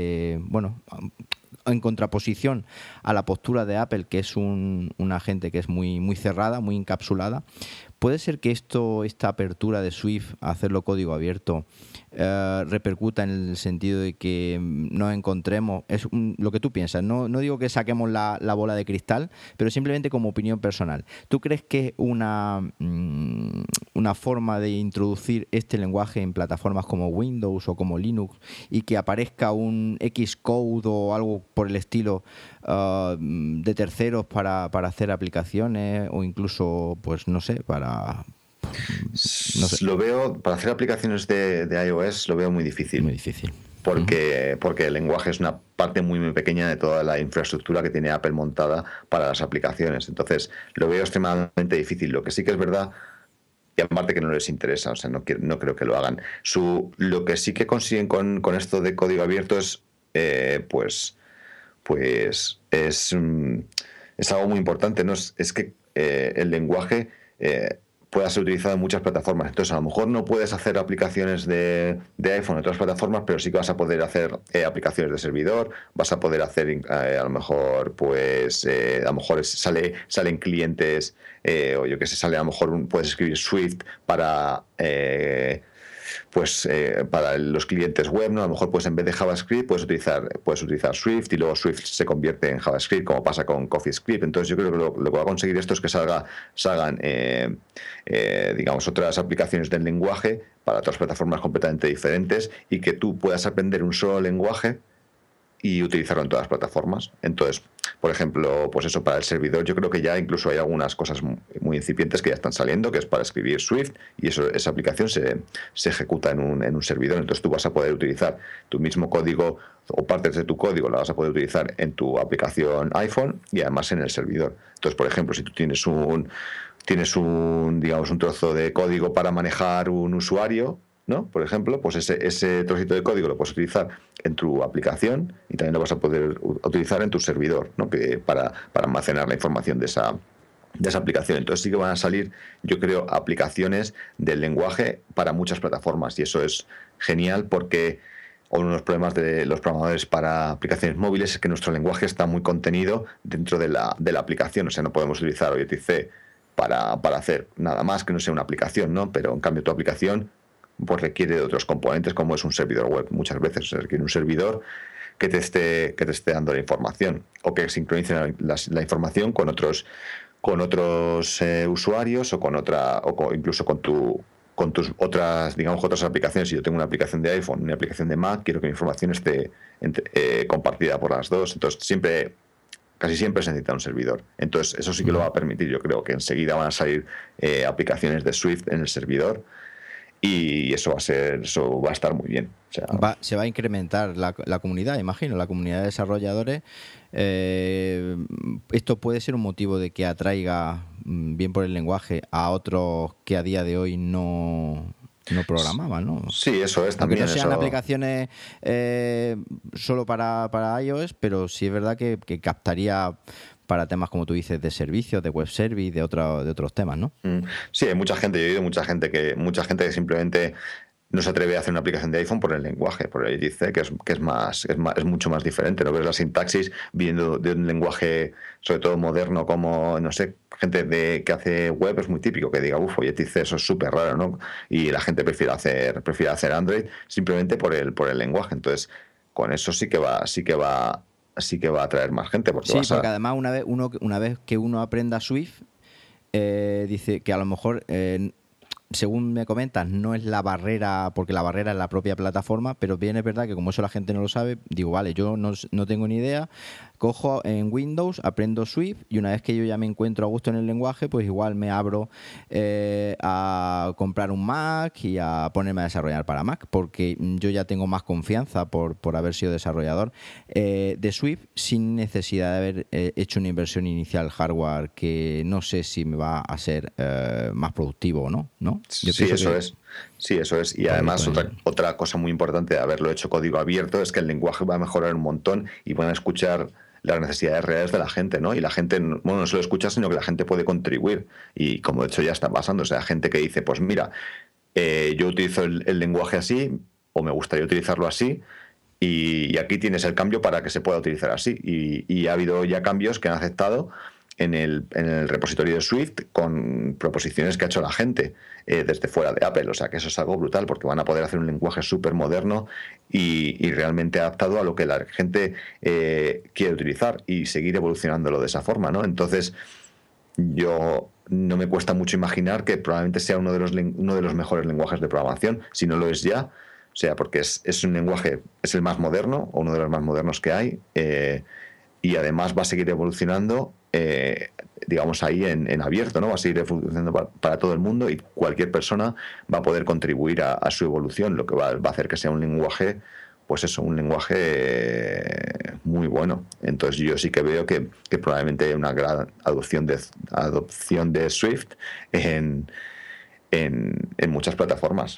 en contraposición a la postura de Apple, que es una gente que es muy, muy cerrada, muy encapsulada, ¿puede ser que esta apertura de Swift a hacerlo código abierto repercuta en el sentido de que nos encontremos, lo que tú piensas, no digo que saquemos la bola de cristal, pero simplemente como opinión personal, ¿tú crees que una forma de introducir este lenguaje en plataformas como Windows o como Linux, y que aparezca un Xcode o algo por el estilo de terceros para hacer aplicaciones, o incluso, pues no sé, no sé. Lo veo, para hacer aplicaciones de iOS lo veo muy difícil. Muy difícil. Porque el lenguaje es una parte muy, muy pequeña de toda la infraestructura que tiene Apple montada para las aplicaciones. Entonces, lo veo extremadamente difícil. Lo que sí que es verdad, y aparte que no les interesa, o sea, no creo que lo hagan. Lo que sí que consiguen con esto de código abierto es, pues es algo muy importante, ¿no? Es que el lenguaje pueda ser utilizado en muchas plataformas. Entonces, a lo mejor no puedes hacer aplicaciones de iPhone en otras plataformas, pero sí que vas a poder hacer aplicaciones de servidor, vas a poder hacer a lo mejor, salen clientes, o yo que sé, a lo mejor puedes escribir Swift para para los clientes web, ¿no? A lo mejor pues en vez de JavaScript puedes utilizar Swift, y luego Swift se convierte en JavaScript, como pasa con CoffeeScript. Entonces yo creo que lo que va a conseguir esto es que salgan digamos, otras aplicaciones del lenguaje para otras plataformas completamente diferentes, y que tú puedas aprender un solo lenguaje y utilizarlo en todas las plataformas. Entonces, por ejemplo, pues eso, para el servidor yo creo que ya incluso hay algunas cosas muy incipientes que ya están saliendo, que es para escribir Swift, y esa aplicación se ejecuta en un servidor. Entonces tú vas a poder utilizar tu mismo código, o partes de tu código la vas a poder utilizar en tu aplicación iPhone y además en el servidor. Entonces, por ejemplo, si tú tienes digamos, un trozo de código para manejar un usuario, ¿no? Por ejemplo, pues ese trocito de código lo puedes utilizar en tu aplicación, y también lo vas a poder utilizar en tu servidor, ¿no? Para almacenar la información de esa aplicación. Entonces sí que van a salir, yo creo, aplicaciones del lenguaje para muchas plataformas, y eso es genial, porque uno de los problemas de los programadores para aplicaciones móviles es que nuestro lenguaje está muy contenido dentro de la aplicación. O sea, no podemos utilizar Objective-C para hacer nada más que no sea una aplicación, ¿no? Pero en cambio tu aplicación pues requiere de otros componentes, como es un servidor web. Muchas veces se requiere un servidor que te esté dando la información, o que sincronice la información con otros usuarios, o incluso con tus otras, digamos, otras aplicaciones. Si yo tengo una aplicación de iPhone, una aplicación de Mac, quiero que mi información esté compartida por las dos. Entonces casi siempre se necesita un servidor. Entonces eso sí que lo va a permitir. Yo creo que enseguida van a salir aplicaciones de Swift en el servidor, y eso va a estar muy bien. O sea, se va a incrementar la comunidad, imagino, la comunidad de desarrolladores. Esto puede ser un motivo de que atraiga, bien por el lenguaje, a otros que a día de hoy no programaban, ¿no? Sí, eso es también. Aunque no sean aplicaciones solo para iOS, pero sí es verdad que captaría para temas, como tú dices, de servicios, de web service, de otros temas, ¿no? Sí, hay mucha gente, yo he oído mucha gente que simplemente no se atreve a hacer una aplicación de iPhone por el lenguaje, por el dice que es mucho más diferente. No ves la sintaxis viendo de un lenguaje, sobre todo moderno, como, no sé, gente que hace web, es muy típico que diga, Objective-C, eso es súper raro, ¿no? Y la gente prefiere hacer Android simplemente por el lenguaje. Entonces, con eso sí que va a atraer más gente. Porque además una vez que uno aprenda Swift, dice que a lo mejor, según me comentas, no es la barrera, porque la barrera es la propia plataforma, pero bien es verdad que como eso la gente no lo sabe, digo, vale, yo no tengo ni idea, cojo en Windows, aprendo Swift y una vez que yo ya me encuentro a gusto en el lenguaje, pues igual me abro a comprar un Mac y a ponerme a desarrollar para Mac, porque yo ya tengo más confianza por haber sido desarrollador de Swift sin necesidad de haber hecho una inversión inicial hardware que no sé si me va a ser más productivo o no, ¿no? Sí, eso es. Sí, eso es. Y además otra cosa muy importante de haberlo hecho código abierto es que el lenguaje va a mejorar un montón y van a escuchar las necesidades reales de la gente, ¿no? Y la gente, bueno, no solo escucha, sino que la gente puede contribuir. Y como de hecho ya está pasando, o sea, gente que dice, pues mira, yo utilizo el lenguaje así, o me gustaría utilizarlo así, y aquí tienes el cambio para que se pueda utilizar así. Y ha habido ya cambios que han aceptado en el repositorio de Swift con proposiciones que ha hecho la gente desde fuera de Apple. O sea que eso es algo brutal porque van a poder hacer un lenguaje súper moderno y realmente adaptado a lo que la gente quiere utilizar y seguir evolucionándolo de esa forma, ¿no? Entonces yo no me cuesta mucho imaginar que probablemente sea uno de los mejores lenguajes de programación, si no lo es ya. O sea, porque es un lenguaje, es el más moderno o uno de los más modernos que hay y además va a seguir evolucionando digamos ahí en abierto, ¿no? Va a seguir evolucionando para todo el mundo y cualquier persona va a poder contribuir a su evolución, lo que va a hacer que sea un lenguaje, pues eso, un lenguaje muy bueno. Entonces yo sí que veo que probablemente hay una gran adopción de Swift en muchas plataformas.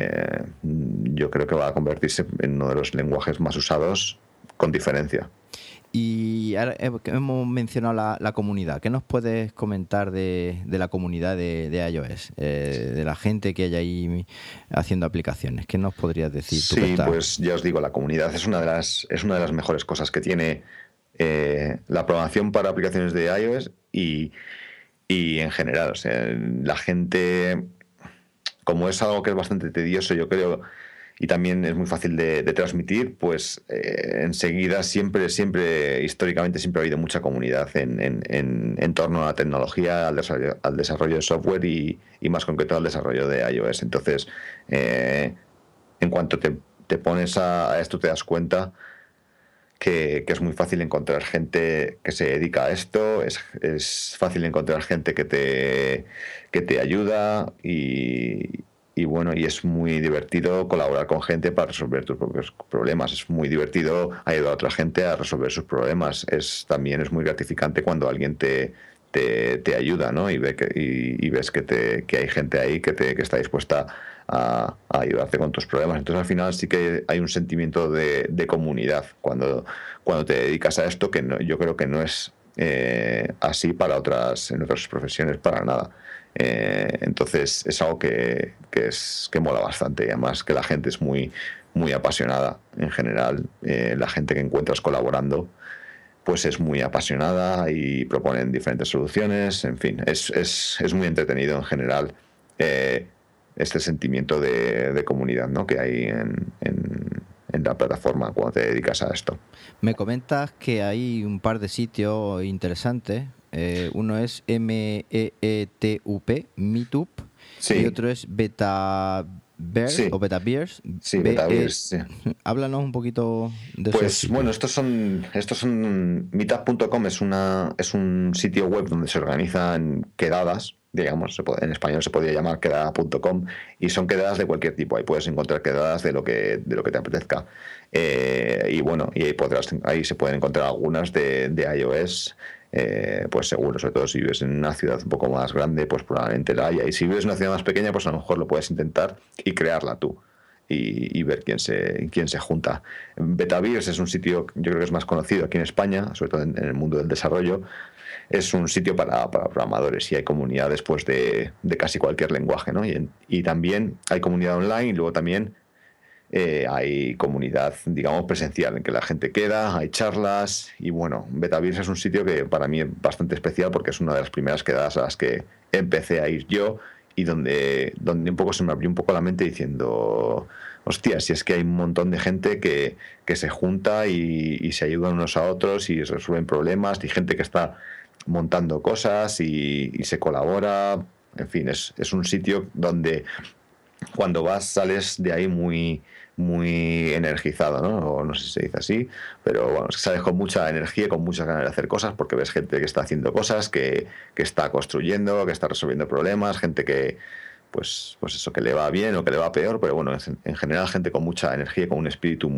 Yo creo que va a convertirse en uno de los lenguajes más usados con diferencia. Y ahora hemos mencionado la comunidad. ¿Qué nos puedes comentar de la comunidad de iOS? De la gente que hay ahí haciendo aplicaciones. ¿Qué nos podrías decir? Sí, pues ya os digo, la comunidad es una de las mejores cosas que tiene la programación para aplicaciones de iOS y en general. O sea, la gente, como es algo que es bastante tedioso, yo creo, y también es muy fácil de transmitir, pues enseguida siempre, históricamente siempre ha habido mucha comunidad en torno a la tecnología, al desarrollo de software y más concreto al desarrollo de iOS. Entonces, en cuanto te pones a esto, te das cuenta que es muy fácil encontrar gente que se dedica a esto, es fácil encontrar gente que te ayuda y bueno, y es muy divertido colaborar con gente para resolver tus propios problemas. Es muy divertido ayudar a otra gente a resolver sus problemas. También es muy gratificante cuando alguien te ayuda, ¿no? Y ves que hay gente ahí que está dispuesta a ayudarte con tus problemas. Entonces al final sí que hay un sentimiento de comunidad cuando te dedicas a esto, que yo creo que no es así en otras profesiones para nada. Entonces es algo que mola bastante y además que la gente es muy, muy apasionada en general. La gente que encuentras colaborando pues es muy apasionada y proponen diferentes soluciones. En fin, es muy entretenido en general este sentimiento de comunidad, ¿no? Que hay en la plataforma cuando te dedicas a esto. Me comentas que hay un par de sitios interesantes. Uno es Meetup, Meetup, sí. Y otro es Betaverse, sí. O Betaverse. Sí, Betaverse, sí. Háblanos un poquito de eso. Pues bueno, estos son Meetup.com es un sitio web donde se organizan quedadas, digamos, en español se podría llamar quedada.com, y son quedadas de cualquier tipo. Ahí puedes encontrar quedadas de lo que te apetezca. Y bueno, y ahí se pueden encontrar algunas de iOS. Pues seguro, sobre todo si vives en una ciudad un poco más grande, pues probablemente la haya. Y si vives en una ciudad más pequeña, pues a lo mejor lo puedes intentar y crearla tú y ver quién se junta. Betaverse es un sitio, yo creo que es más conocido aquí en España, sobre todo en el mundo del desarrollo. Es un sitio para programadores y hay comunidades pues de casi cualquier lenguaje, ¿no? Y también hay comunidad online y luego también hay comunidad, digamos, presencial, en que la gente queda, hay charlas y bueno, Betaverse es un sitio que para mí es bastante especial porque es una de las primeras quedadas a las que empecé a ir yo y donde un poco se me abrió un poco la mente diciendo, hostia, si es que hay un montón de gente que se junta y se ayudan unos a otros y resuelven problemas, y gente que está montando cosas y se colabora. En fin, es un sitio donde cuando sales de ahí muy energizado, ¿no? O no sé si se dice así, pero bueno, sales con mucha energía, con muchas ganas de hacer cosas, porque ves gente que está haciendo cosas, que está construyendo, que está resolviendo problemas, gente que, pues eso, que le va bien o que le va peor, pero bueno, en general gente con mucha energía, con un espíritu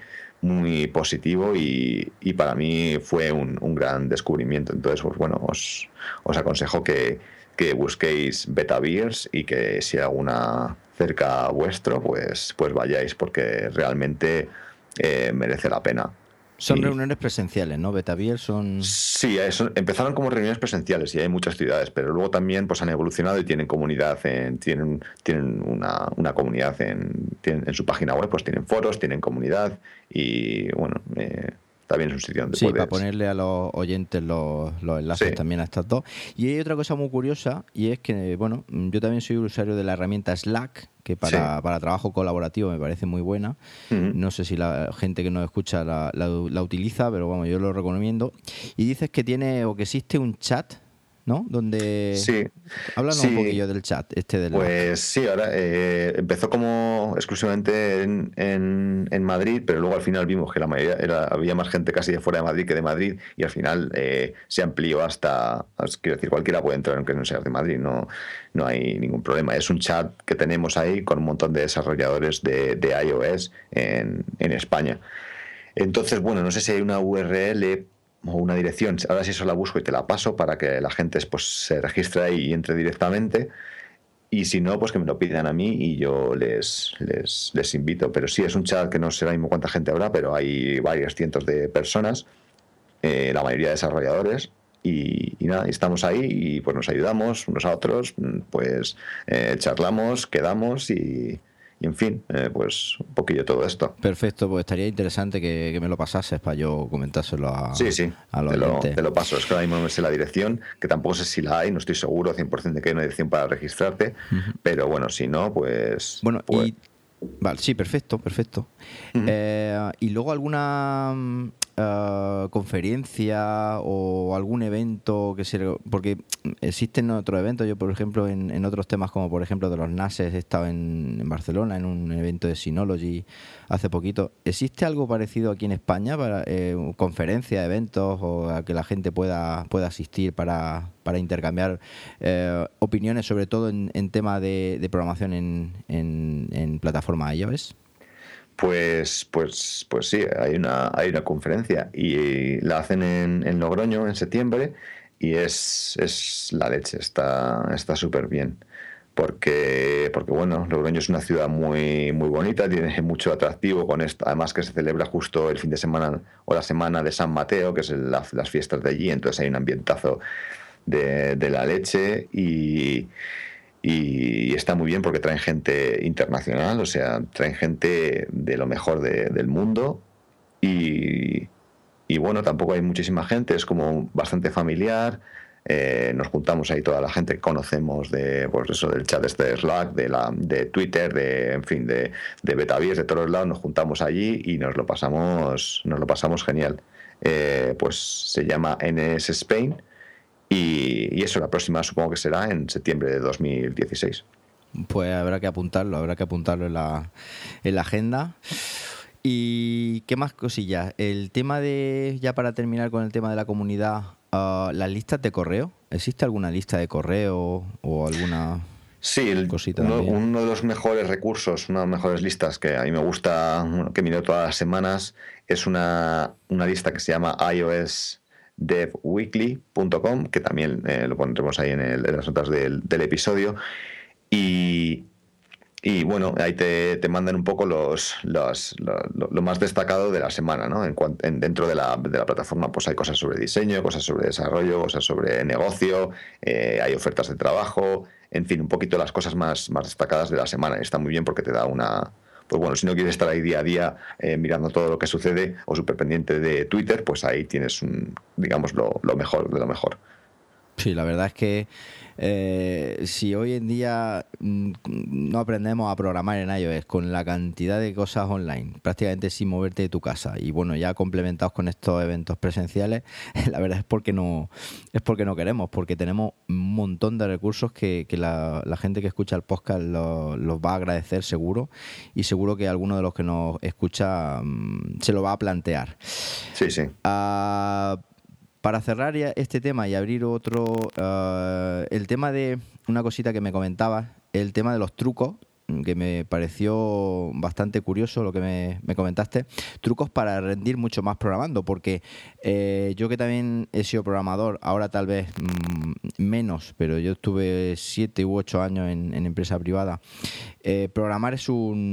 muy positivo, y para mí fue un gran descubrimiento. Entonces, pues bueno, os aconsejo que busquéis Beta Beers, y que si hay alguna cerca vuestro, pues vayáis, porque realmente merece la pena. Son reuniones presenciales, ¿no? Betavier son... Sí, empezaron como reuniones presenciales, y hay muchas ciudades, pero luego también pues han evolucionado y tienen comunidad, tienen una comunidad en su página web, pues tienen foros, tienen comunidad, y bueno, también es un sitio donde Sí, puedes... para ponerle a los oyentes los enlaces, sí, también a estas dos. Y hay otra cosa muy curiosa, y es que, bueno, yo también soy usuario de la herramienta Slack, que para trabajo colaborativo me parece muy buena. No sé si la gente que nos escucha la utiliza, pero bueno, yo lo recomiendo. Y dices que tiene, o que existe un chat, ¿no? Donde... Sí. Háblanos un poquillo del chat del Pues sí, ahora empezó como exclusivamente en Madrid, pero luego al final vimos que la mayoría había más gente casi de fuera de Madrid que de Madrid, y al final se amplió hasta, quiero decir, cualquiera puede entrar aunque no seas de Madrid, no hay ningún problema. Es un chat que tenemos ahí con un montón de desarrolladores de iOS en España. Entonces, bueno, no sé si hay una URL o una dirección, ahora sí eso la busco y te la paso para que la gente pues se registre ahí y entre directamente, y si no, pues que me lo pidan a mí y yo les invito. Pero sí, es un chat que no sé ahora mismo cuánta gente habrá, pero hay varios cientos de personas, la mayoría desarrolladores, y nada, estamos ahí y pues nos ayudamos unos a otros, pues charlamos, quedamos y en fin, pues un poquillo todo esto. Perfecto, pues estaría interesante que me lo pasases para yo comentárselo a los oyentes. Te lo paso. Es que ahora mismo no sé la dirección, que tampoco sé si la hay, no estoy seguro 100% de que hay una dirección para registrarte, pero bueno, si no, pues... Bueno, vale, sí, perfecto. Y luego alguna conferencia o algún evento porque existen otros eventos. Yo, por ejemplo, en otros temas, como por ejemplo de los NASes, he estado en Barcelona en un evento de Synology hace poquito. ¿Existe algo parecido aquí en España para conferencias, eventos, o a que la gente pueda asistir para intercambiar opiniones, sobre todo en tema de programación en plataforma iOS? Pues sí, hay una conferencia, y la hacen en Logroño en septiembre, y es la leche, está súper bien, porque bueno, Logroño es una ciudad muy bonita, tiene mucho atractivo con esto, además que se celebra justo el fin de semana o la semana de San Mateo, que es las fiestas de allí, entonces hay un ambientazo de la leche, y está muy bien porque traen gente internacional, o sea, traen gente de lo mejor del mundo, y bueno, tampoco hay muchísima gente, es como bastante familiar. Nos juntamos ahí toda la gente que conocemos pues eso, del chat de Slack, de Twitter, en fin, de Betaviers, de todos lados, nos juntamos allí y nos lo pasamos genial. Pues se llama NS Spain. Y eso, la próxima supongo que será en septiembre de 2016. Pues habrá que apuntarlo en la agenda. ¿Y qué más cosillas? El tema ya para terminar con el tema de la comunidad, las listas de correo. ¿Existe alguna lista de correo o alguna cosita? Uno de los mejores recursos, una de las mejores listas que a mí me gusta, que miro todas las semanas, es una lista que se llama iOSDevWeekly.com, que también lo pondremos ahí en las notas del episodio, y bueno, ahí te mandan un poco lo más destacado de la semana, ¿no? Dentro de la plataforma pues hay cosas sobre diseño, cosas sobre desarrollo, cosas sobre negocio, hay ofertas de trabajo, en fin, un poquito las cosas más destacadas de la semana. Está muy bien porque te da pues bueno, si no quieres estar ahí día a día mirando todo lo que sucede o súper pendiente de Twitter, pues ahí tienes digamos lo mejor de lo mejor. Sí, la verdad es que si hoy en día no aprendemos a programar en iOS con la cantidad de cosas online, prácticamente sin moverte de tu casa, y bueno, ya complementados con estos eventos presenciales, la verdad es porque no queremos, porque tenemos un montón de recursos que la gente que escucha el podcast los va a agradecer seguro, y seguro que alguno de los que nos escucha se lo va a plantear. Sí, sí. Para cerrar ya este tema y abrir otro, el tema de una cosita que me comentabas, el tema de los trucos, que me pareció bastante curioso lo que me comentaste, trucos para rendir mucho más programando, porque yo que también he sido programador, ahora tal vez menos, pero yo estuve 7 u 8 años en empresa privada. Programar es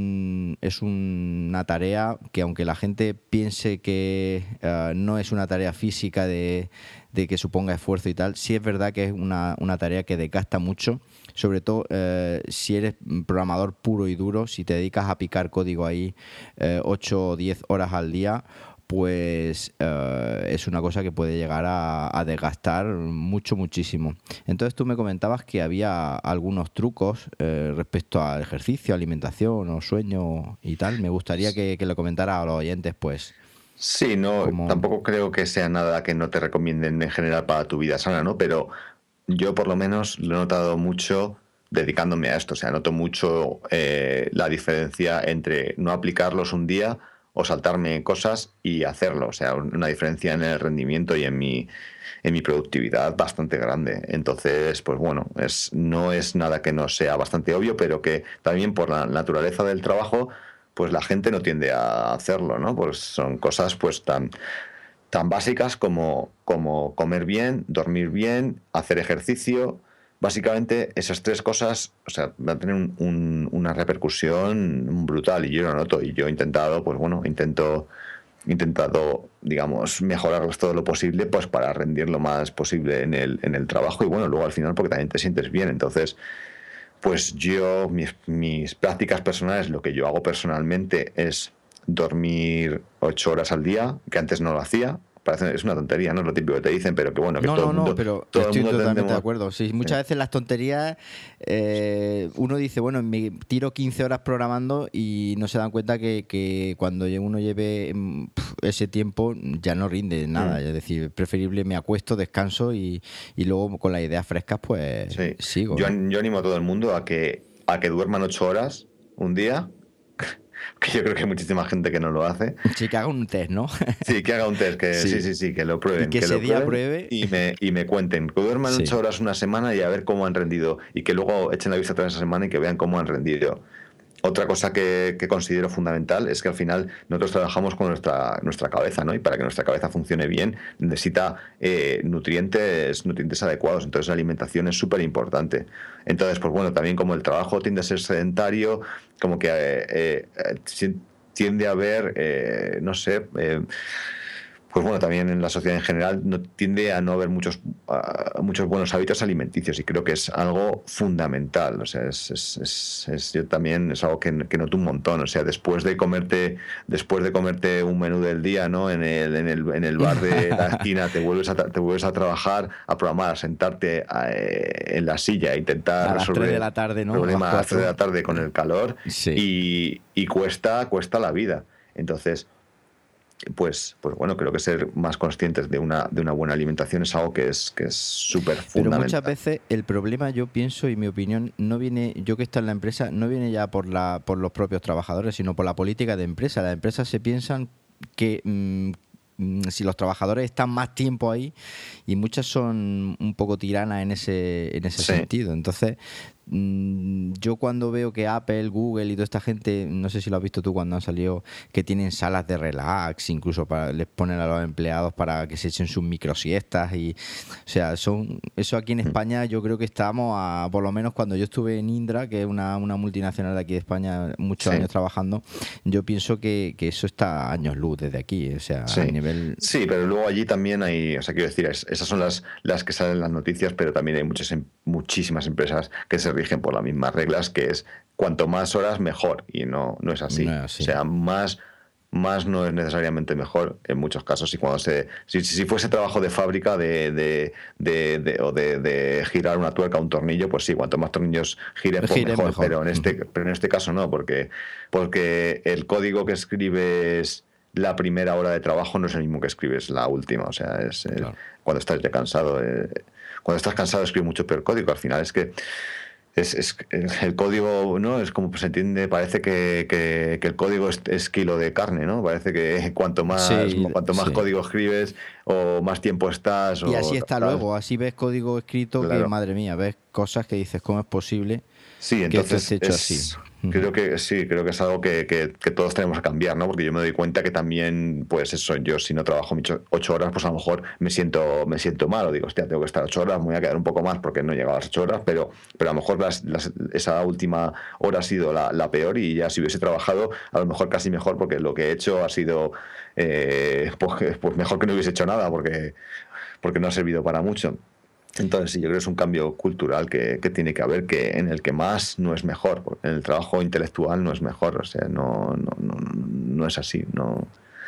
una tarea que, aunque la gente piense que no es una tarea física de que suponga esfuerzo y tal, sí es verdad que es una tarea que desgasta mucho, sobre todo si eres programador puro y duro, si te dedicas a picar código ahí 8 o 10 horas al día, pues es una cosa que puede llegar a desgastar muchísimo. Entonces tú me comentabas que había algunos trucos respecto al ejercicio, alimentación o sueño y tal. Me gustaría que lo comentara a los oyentes, pues. Sí, no, tampoco creo que sea nada que no te recomienden en general para tu vida sana, ¿no? Pero yo por lo menos lo he notado mucho dedicándome a esto. O sea, noto mucho la diferencia entre no aplicarlos un día o saltarme cosas y hacerlo. O sea, una diferencia en el rendimiento y en mi productividad bastante grande. Entonces, pues bueno, no es nada que no sea bastante obvio, pero que también por la naturaleza del trabajo, pues la gente no tiende a hacerlo, ¿no? Pues son cosas pues tan básicas como comer bien, dormir bien, hacer ejercicio. Básicamente esas tres cosas, o sea, van a tener una repercusión brutal, y yo lo noto. Y yo he intentado, pues bueno, intentado, digamos, mejorarlas todo lo posible, pues para rendir lo más posible en el trabajo, y bueno, luego al final porque también te sientes bien. Entonces, pues yo, mis prácticas personales, lo que yo hago personalmente es dormir 8 horas al día, que antes no lo hacía. Es una tontería, no es lo típico que te dicen, pero que bueno, que todo el mundo... No, pero todo estoy el mundo totalmente de acuerdo. Sí, muchas veces las tonterías, uno dice, bueno, me tiro 15 horas programando, y no se dan cuenta que cuando uno lleve ese tiempo ya no rinde nada. Es decir, preferible me acuesto, descanso y luego con las ideas frescas pues sigo. Yo animo a todo el mundo a que duerman 8 horas un día, que yo creo que hay muchísima gente que no lo hace. Sí, que haga un test, ¿no? Sí, que haga un test, que sí, que lo prueben. Y que ese día pruebe. Y me cuenten. Que duerman 8 horas una semana y a ver cómo han rendido. Y que luego echen la vista toda esa semana y que vean cómo han rendido. Otra cosa que considero fundamental es que al final nosotros trabajamos con nuestra cabeza, ¿no? Y para que nuestra cabeza funcione bien necesita nutrientes adecuados. Entonces la alimentación es súper importante. Entonces, pues bueno, también como el trabajo tiende a ser sedentario, como que tiende a haber, no sé... pues bueno, también en la sociedad en general tiende a no haber muchos buenos hábitos alimenticios, y creo que es algo fundamental. O sea, yo también es algo que noto un montón. O sea, después de comerte un menú del día, ¿no? En el bar de la esquina, te vuelves a trabajar, a programar, a sentarte en la silla, a intentar resolver 3 de la tarde, ¿no? problemas a las 3 de la tarde con el calor, y cuesta la vida. Entonces, pues bueno, creo que ser más conscientes de una buena alimentación es algo que es súper fundamental. Pero muchas veces el problema, yo pienso, y mi opinión, no viene, yo que estoy en la empresa, no viene ya por los propios trabajadores, sino por la política de empresa. Las empresas se piensan que si los trabajadores están más tiempo ahí, y muchas son un poco tiranas en ese sentido. Entonces, yo cuando veo que Apple, Google y toda esta gente, no sé si lo has visto tú cuando han salido, que tienen salas de relax, incluso les ponen a los empleados para que se echen sus microsiestas, y o sea, eso aquí en España yo creo que estamos por lo menos cuando yo estuve en Indra, que es una multinacional de aquí de España, muchos años trabajando, yo pienso que eso está a años luz desde aquí, o sea, a nivel... Sí, pero luego allí también hay, o sea, quiero decir, esas son las que salen en las noticias, pero también hay muchísimas empresas que se rigen por las mismas reglas, que es cuanto más horas mejor, y no es así. No es así. O sea, más más no es necesariamente mejor en muchos casos. Y cuando si fuese trabajo de fábrica de girar una tuerca o un tornillo, pues sí, cuanto más tornillos giren, pues mejor. Pero en este caso no, porque el código que escribes la primera hora de trabajo no es el mismo que escribes la última. O sea, claro. Cuando estás ya cansado, cuando estás cansado escribes mucho peor código. Al final es que el código, ¿no? Es como se entiende, parece que el código es kilo de carne, ¿no? Parece que cuanto más código escribes o más tiempo estás. Y así está luego, así ves código escrito, claro. Que madre mía, ves cosas que dices, ¿cómo es posible? Sí, entonces que hecho así. Creo que es algo que todos tenemos que cambiar, ¿no? Porque yo me doy cuenta que también, pues eso, yo si no trabajo 8 horas, pues a lo mejor me siento mal, o digo, hostia, tengo que estar 8 horas, me voy a quedar un poco más porque no he llegado a las 8 horas, pero a lo mejor esa última hora ha sido la peor, y ya si hubiese trabajado, a lo mejor casi mejor, porque lo que he hecho ha sido pues mejor que no hubiese hecho nada, porque no ha servido para mucho. Entonces sí, yo creo que es un cambio cultural que tiene que haber, que en el que más no es mejor, en el trabajo intelectual no es mejor, o sea, no es así, no.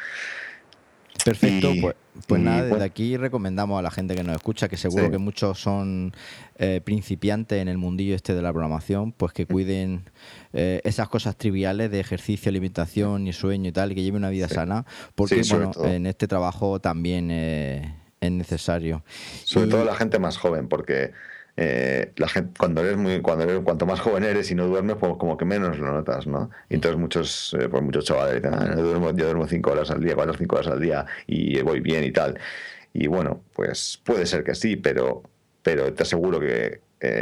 Perfecto, pues nada, desde aquí recomendamos a la gente que nos escucha, que seguro que muchos son principiantes en el mundillo de la programación, pues que cuiden esas cosas triviales de ejercicio, alimentación y sueño y tal, y que lleven una vida sana, porque bueno, en este trabajo también es necesario. Sobre todo la gente más joven, porque la gente, cuanto más joven eres y no duermes, pues como que menos lo notas, ¿no? Y entonces muchos chavales dicen, yo duermo 5 horas al día, 4 o 5 horas al día y voy bien y tal. Y bueno, pues puede ser que sí, pero te aseguro que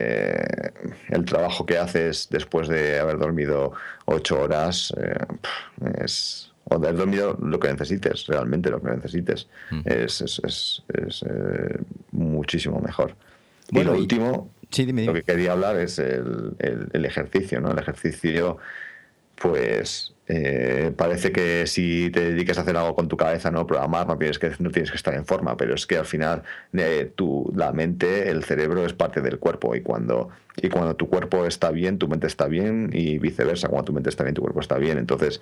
el trabajo que haces después de haber dormido 8 horas o de haber dormido lo que necesites, realmente lo que necesites, es muchísimo mejor. Bueno, y lo último, dime. Lo que quería hablar es el ejercicio, ¿no? El ejercicio, pues parece que si te dediques a hacer algo con tu cabeza, ¿no? Programar, no tienes que estar en forma, pero es que al final la mente, el cerebro es parte del cuerpo, y cuando tu cuerpo está bien, tu mente está bien, y viceversa, cuando tu mente está bien, tu cuerpo está bien. Entonces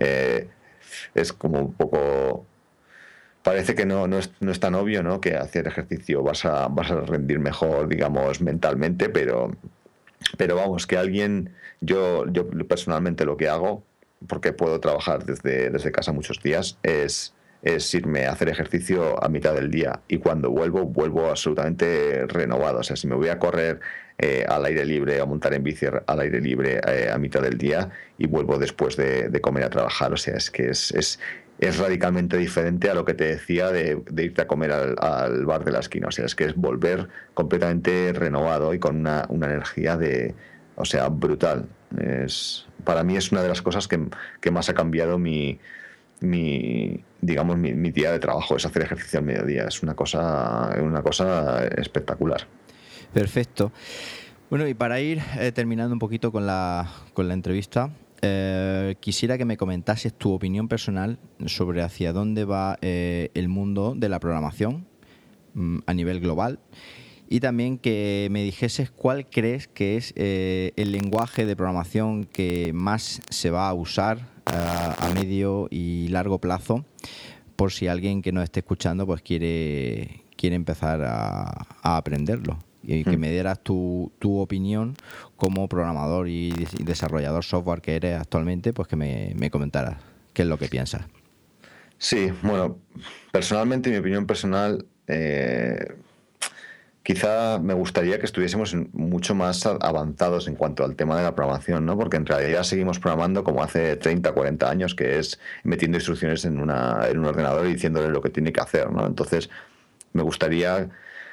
es como un poco... Parece que no es tan obvio, ¿no? Que hacer ejercicio vas a rendir mejor, digamos, mentalmente, pero vamos, que yo personalmente lo que hago, porque puedo trabajar desde casa muchos días, es irme a hacer ejercicio a mitad del día, y cuando vuelvo absolutamente renovado. O sea, si me voy a correr al aire libre, a montar en bici al aire libre a mitad del día, y vuelvo después de comer a trabajar, o sea, es que es radicalmente diferente a lo que te decía de irte a comer al bar de la esquina. O sea, es que es volver completamente renovado y con una energía brutal. Para mí es una de las cosas que más ha cambiado mi día de trabajo, es hacer ejercicio al mediodía. Es una cosa espectacular. Perfecto. Bueno, y para ir terminando un poquito con la entrevista, quisiera que me comentases tu opinión personal sobre hacia dónde va el mundo de la programación a nivel global, y también que me dijeses cuál crees que es el lenguaje de programación que más se va a usar a medio y largo plazo, por si alguien que nos esté escuchando pues quiere empezar a aprenderlo. Y que me dieras tu opinión como programador y desarrollador software que eres actualmente, pues que me comentaras qué es lo que piensas. Sí, bueno, personalmente, mi opinión personal, quizá me gustaría que estuviésemos mucho más avanzados en cuanto al tema de la programación, ¿no? Porque en realidad seguimos programando como hace 30, 40 años, que es metiendo instrucciones en un ordenador y diciéndole lo que tiene que hacer, ¿no? Entonces, me gustaría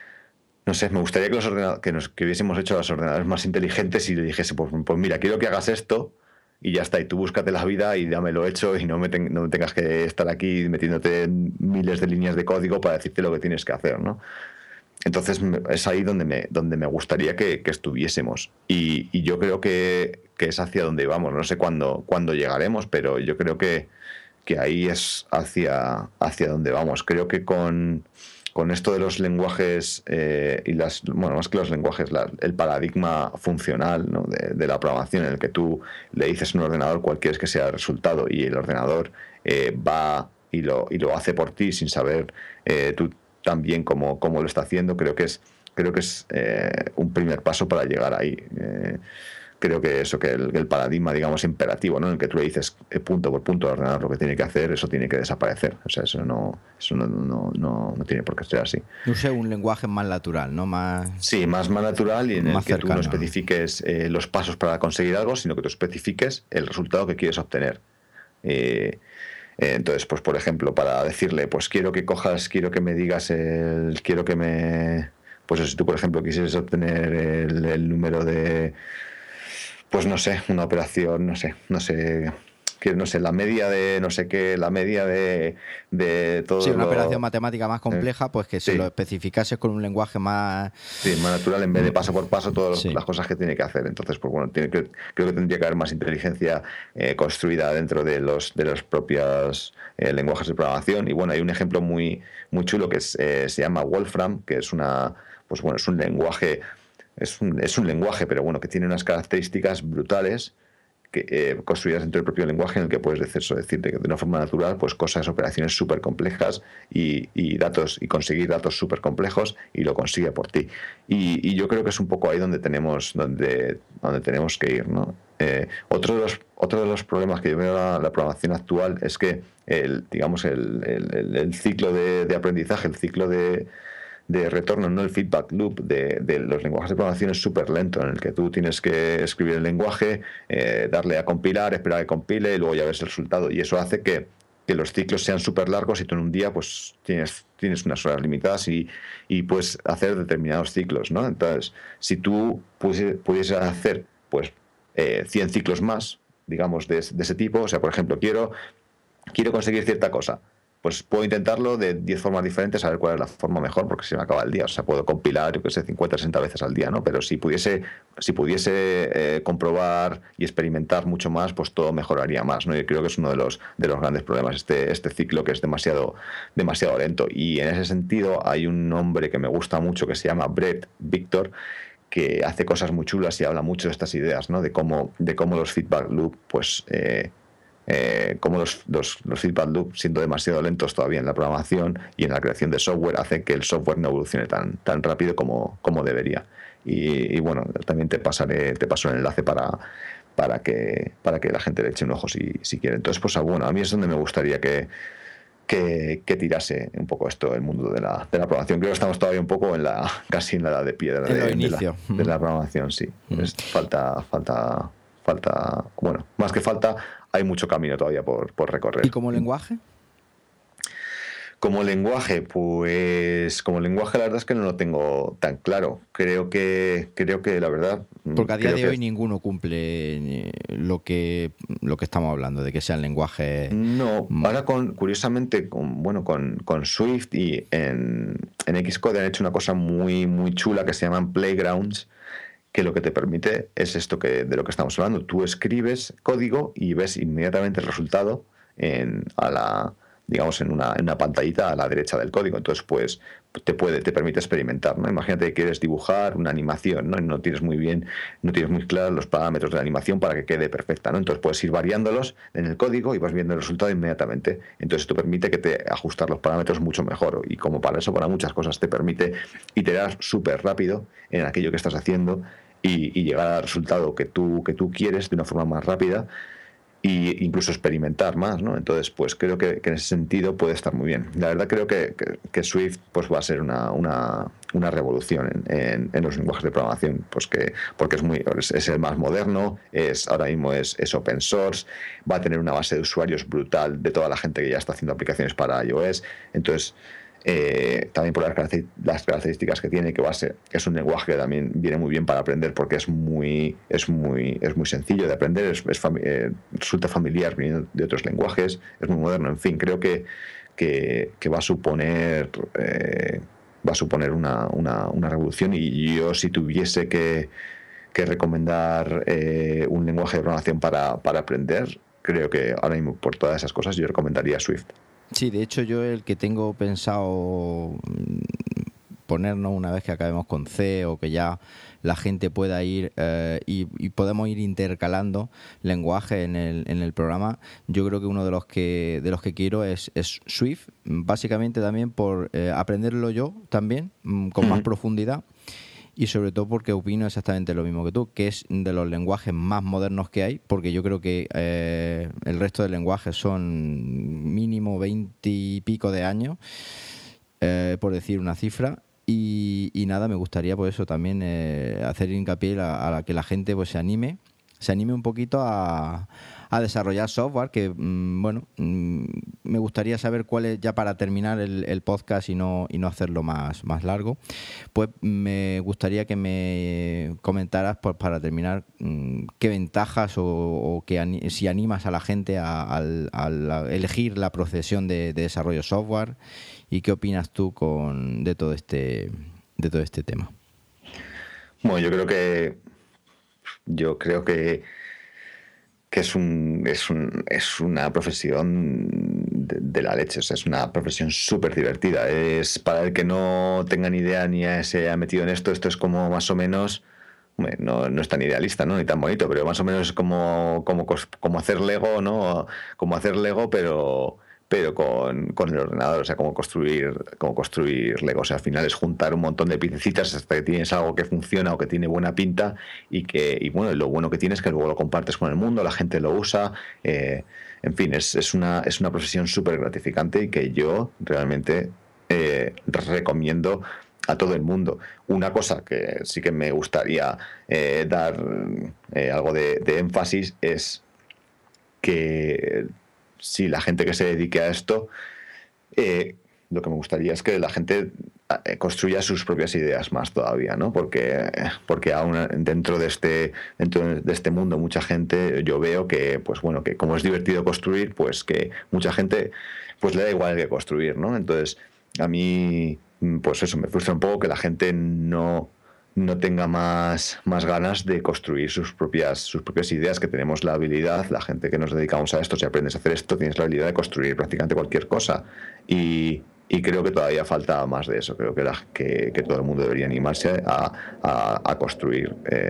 que hubiésemos hecho los ordenadores más inteligentes y le dijese, pues mira, quiero que hagas esto y ya está, y tú búscate la vida y dámelo hecho, y no me tengas que estar aquí metiéndote miles de líneas de código para decirte lo que tienes que hacer, ¿no? Entonces es ahí donde me gustaría que estuviésemos, y yo creo que es hacia donde vamos. No sé cuándo llegaremos, pero yo creo que ahí es hacia donde vamos. Creo que con con esto de los lenguajes más que los lenguajes, el paradigma funcional, ¿no? de la programación, en el que tú le dices a un ordenador cuál quieres que sea el resultado y el ordenador va y lo hace por ti sin saber tú también cómo lo está haciendo. Creo que es un primer paso para llegar ahí. Creo que eso, que el paradigma, digamos, imperativo, ¿no? En el que tú le dices punto por punto al ordenador lo que tiene que hacer, eso tiene que desaparecer. O sea, eso no tiene por qué ser así. No sé, un lenguaje más natural, ¿no? Sí, más natural, y en el que cercano, tú no especifiques los pasos para conseguir algo, sino que tú especifiques el resultado que quieres obtener. Entonces, pues por ejemplo, para decirle, pues quiero que me digas pues si tú, por ejemplo, quisieras obtener el número de, pues no sé, una operación, la media de no sé qué, la media de todo. Sí, una operación matemática más compleja, pues que si lo especificases con un lenguaje más... Sí, más natural, en vez de paso por paso todas las cosas que tiene que hacer. Entonces, pues bueno, creo que tendría que haber más inteligencia construida dentro de los propios lenguajes de programación. Y bueno, hay un ejemplo muy chulo que se llama Wolfram, que es es un lenguaje, es un lenguaje, pero bueno, que tiene unas características brutales construidas dentro del propio lenguaje, en el que puedes decirte que de una forma natural, pues operaciones súper complejas y conseguir datos súper complejos, y lo consigue por ti. Y yo creo que es un poco ahí donde tenemos que ir, ¿no? Otro de los problemas que yo veo en la programación actual es que el ciclo de aprendizaje, el ciclo de retorno, no el feedback loop de los lenguajes de programación, es súper lento, en el que tú tienes que escribir el lenguaje, darle a compilar, esperar a que compile y luego ya ves el resultado. Y eso hace que los ciclos sean súper largos, y tú en un día pues tienes unas horas limitadas y puedes hacer determinados ciclos, ¿no? Entonces, si tú pudieses hacer pues 100 ciclos más, digamos, de ese tipo, o sea, por ejemplo, quiero conseguir cierta cosa, pues puedo intentarlo de 10 formas diferentes, a ver cuál es la forma mejor, porque se me acaba el día. O sea, puedo compilar, 50, 60 veces al día, ¿no? Pero si pudiese comprobar y experimentar mucho más, pues todo mejoraría más, ¿no? Yo creo que es uno de los grandes problemas, este ciclo, que es demasiado lento. Y en ese sentido hay un hombre que me gusta mucho, que se llama Brett Victor, que hace cosas muy chulas y habla mucho de estas ideas, ¿no? De cómo los feedback loop, pues... como los feedback loops, siendo demasiado lentos todavía en la programación y en la creación de software, hacen que el software no evolucione tan rápido como debería. Y bueno, también te paso el enlace para que la gente le eche un ojo si quiere. Entonces, pues bueno, a mí es donde me gustaría que tirase un poco el mundo de la programación. Creo que estamos todavía un poco casi en la edad de piedra de la programación, sí. Falta, bueno, más que falta, hay mucho camino todavía por recorrer. ¿Y como lenguaje? Como lenguaje, la verdad es que no lo tengo tan claro. Creo que la verdad... Porque a día de hoy ninguno cumple lo que estamos hablando, de que sea el lenguaje... No, ahora curiosamente, con Swift y en Xcode han hecho una cosa muy, muy chula que se llaman playgrounds, que lo que te permite es esto de lo que estamos hablando. Tú escribes código y ves inmediatamente el resultado en una pantallita a la derecha del código. Entonces, pues te permite experimentar, ¿no? Imagínate que quieres dibujar una animación, ¿no? Y no tienes muy claros los parámetros de la animación para que quede perfecta, ¿no? Entonces puedes ir variándolos en el código y vas viendo el resultado inmediatamente. Entonces esto permite que te ajustar los parámetros mucho mejor, y como para muchas cosas te permite iterar súper rápido en aquello que estás haciendo y llegar al resultado que tú quieres de una forma más rápida, e incluso experimentar más, ¿no? Entonces, pues creo que en ese sentido puede estar muy bien. La verdad, creo que Swift pues va a ser una revolución en los lenguajes de programación, pues porque es el más moderno, ahora mismo es open source, va a tener una base de usuarios brutal de toda la gente que ya está haciendo aplicaciones para iOS. Entonces, también por las características que tiene, que es un lenguaje que también viene muy bien para aprender, porque es muy sencillo de aprender, resulta familiar viniendo de otros lenguajes, es muy moderno. En fin, creo que va a suponer una revolución. Y yo, si tuviese que recomendar un lenguaje de programación para aprender, creo que ahora mismo, por todas esas cosas, yo recomendaría Swift. Sí, de hecho yo el que tengo pensado ponernos una vez que acabemos con C o que ya la gente pueda ir y podemos ir intercalando lenguaje en el programa. Yo creo que uno de los que quiero es Swift, básicamente también por aprenderlo yo también con más profundidad. Y sobre todo porque opino exactamente lo mismo que tú, que es de los lenguajes más modernos que hay, porque yo creo que el resto de lenguajes son mínimo 20 y pico de años, por decir una cifra. Y nada, me gustaría por eso también hacer hincapié a que la gente pues se anime un poquito a desarrollar software, que me gustaría saber cuál es, ya para terminar el podcast y no hacerlo más largo, pues me gustaría que me comentaras, pues, para terminar, qué ventajas o si animas a la gente a elegir la profesión de desarrollo software, y qué opinas tú de todo este tema. Bueno, yo creo que es una profesión de la leche, o sea, es una profesión súper divertida. Es para el que no tenga ni idea ni se haya metido en esto es como más o menos, no es tan idealista, ¿no? Ni tan bonito, pero más o menos es como hacer Lego, ¿no? Como hacer Lego, pero con el ordenador, o sea, como construir Lego. O sea, al final es juntar un montón de piececitas hasta que tienes algo que funciona o que tiene buena pinta y bueno, lo bueno que tienes es que luego lo compartes con el mundo, la gente lo usa, en fin, es una profesión súper gratificante y que yo realmente recomiendo a todo el mundo. Una cosa que sí que me gustaría dar algo de énfasis es que si la gente que se dedique a esto, lo que me gustaría es que la gente construya sus propias ideas más todavía, ¿no? Porque aún dentro de este mundo mucha gente, yo veo que, pues bueno, que como es divertido construir, pues que mucha gente pues le da igual que construir, ¿no? Entonces, a mí, pues eso, me frustra un poco que la gente no tenga más ganas de construir sus propias ideas, que tenemos la habilidad, la gente que nos dedicamos a esto, si aprendes a hacer esto, tienes la habilidad de construir prácticamente cualquier cosa. Y creo que todavía falta más de eso. Creo que todo el mundo debería animarse a construir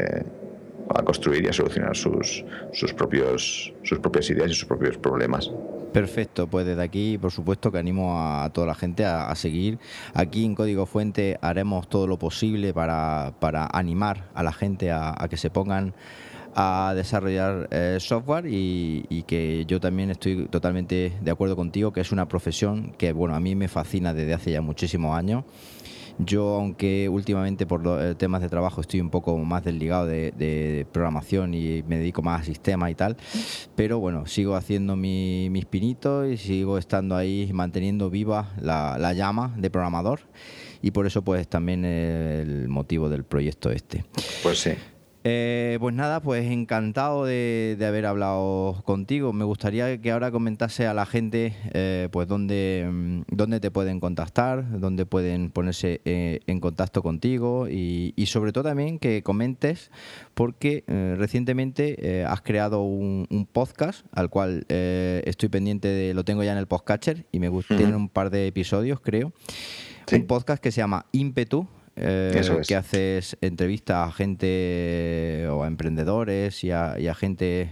y a solucionar sus propias ideas y sus propios problemas. Perfecto, pues desde aquí, por supuesto, que animo a toda la gente a seguir. Aquí en Código Fuente haremos todo lo posible para animar a la gente a que se pongan a desarrollar software, y que yo también estoy totalmente de acuerdo contigo, que es una profesión que, bueno, a mí me fascina desde hace ya muchísimos años. Yo, aunque últimamente por los temas de trabajo estoy un poco más desligado de programación y me dedico más a sistemas y tal, pero bueno, sigo haciendo mis pinitos y sigo estando ahí manteniendo viva la llama de programador, y por eso pues también el motivo del proyecto este. Pues sí. Pues nada, pues encantado de haber hablado contigo. Me gustaría que ahora comentase a la gente pues dónde te pueden contactar, dónde pueden ponerse en contacto contigo, y sobre todo también que comentes, porque recientemente has creado un podcast al cual estoy pendiente lo tengo ya en el podcatcher y me gusta, tiene un par de episodios, creo. Sí. Un podcast que se llama Ímpetu. Que haces entrevistas a gente o a emprendedores y a gente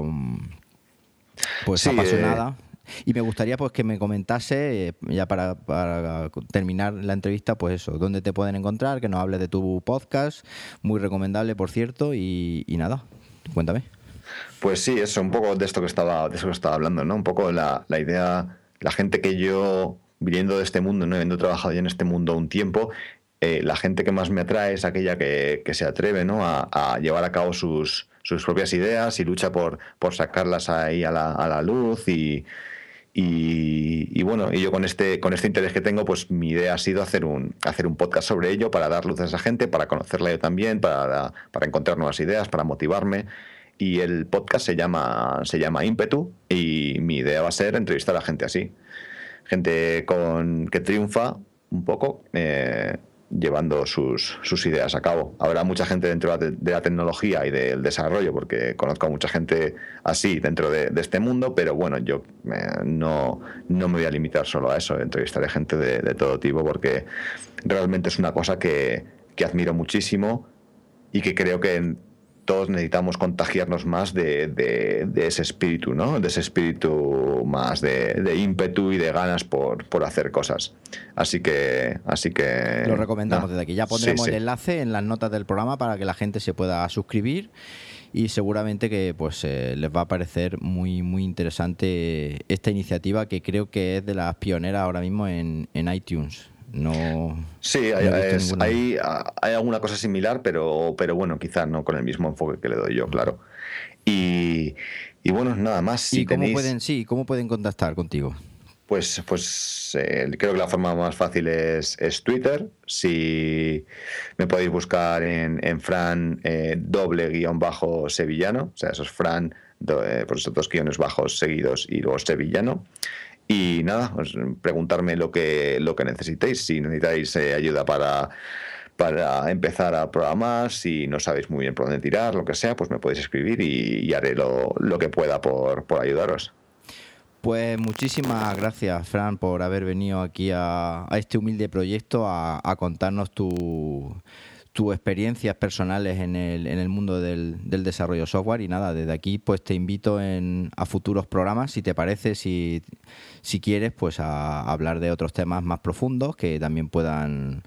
pues sí, apasionada. Y me gustaría pues que me comentase, ya para terminar la entrevista, pues eso, dónde te pueden encontrar, que nos hables de tu podcast, muy recomendable, por cierto, y nada, cuéntame. Pues sí, eso, un poco de eso que estaba hablando, ¿no? Un poco la idea, la gente que yo, viniendo de este mundo, ¿no? Habiendo trabajado ya en este mundo un tiempo, la gente que más me atrae es aquella que se atreve, ¿no? a llevar a cabo sus propias ideas y lucha por sacarlas ahí a la luz y bueno, y yo con este interés que tengo, pues mi idea ha sido hacer un podcast sobre ello, para dar luz a esa gente, para conocerla yo también, para encontrar nuevas ideas, para motivarme. Y el podcast se llama Ímpetu, y mi idea va a ser entrevistar a gente así, gente que triunfa un poco, llevando sus ideas a cabo. Habrá mucha gente dentro de la tecnología y del desarrollo, porque conozco a mucha gente así dentro de este mundo, pero bueno, yo no me voy a limitar solo a eso. Entrevistaré gente de todo tipo, porque realmente es una cosa que admiro muchísimo y que creo que todos necesitamos contagiarnos más de ese espíritu, ¿no? De ese espíritu más de ímpetu y de ganas por hacer cosas. Así que lo recomendamos desde aquí. Ya pondremos el enlace en las notas del programa para que la gente se pueda suscribir, y seguramente que pues les va a parecer muy muy interesante esta iniciativa, que creo que es de las pioneras ahora mismo en iTunes. Sí, hay alguna cosa similar, pero bueno, quizás no con el mismo enfoque que le doy yo, claro. Y bueno, nada más. ¿Cómo pueden contactar contigo? Pues creo que la forma más fácil es Twitter. Si me podéis buscar en Fran _sevillano, o sea, eso es Fran, por esos 2 guiones bajos seguidos y luego sevillano. Y nada, pues preguntarme lo que necesitéis. Si necesitáis ayuda para empezar a programar, si no sabéis muy bien por dónde tirar, lo que sea, pues me podéis escribir y haré lo que pueda por ayudaros. Pues muchísimas gracias, Fran, por haber venido aquí a este humilde proyecto a contarnos tus experiencias personales en el mundo del desarrollo software. Y nada, desde aquí pues te invito a futuros programas, si te parece, si quieres, pues a hablar de otros temas más profundos que también puedan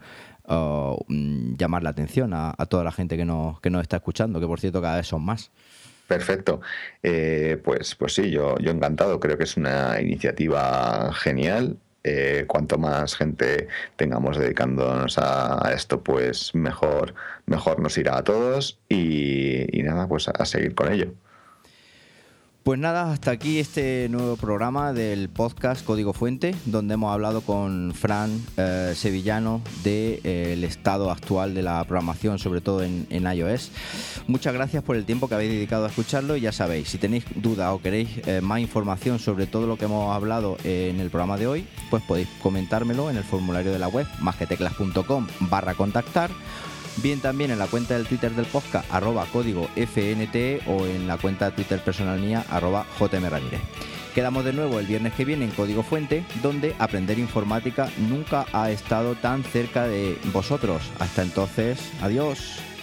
llamar la atención a toda la gente que nos está escuchando, que por cierto cada vez son más. Perfecto. Pues sí, yo encantado. Creo que es una iniciativa genial. Cuanto más gente tengamos dedicándonos a esto, pues mejor nos irá a todos. Y nada, pues a seguir con ello. Pues nada, hasta aquí este nuevo programa del podcast Código Fuente, donde hemos hablado con Fran Sevillano del estado actual de la programación, sobre todo en iOS. Muchas gracias por el tiempo que habéis dedicado a escucharlo, y ya sabéis, si tenéis dudas o queréis más información sobre todo lo que hemos hablado en el programa de hoy, pues podéis comentármelo en el formulario de la web masqueteclas.com/contactar, bien también en la cuenta del Twitter del podcast @códigofnt, o en la cuenta de Twitter personal mía @jmramírez. Quedamos de nuevo el viernes que viene en Código Fuente, donde aprender informática nunca ha estado tan cerca de vosotros. Hasta entonces, adiós.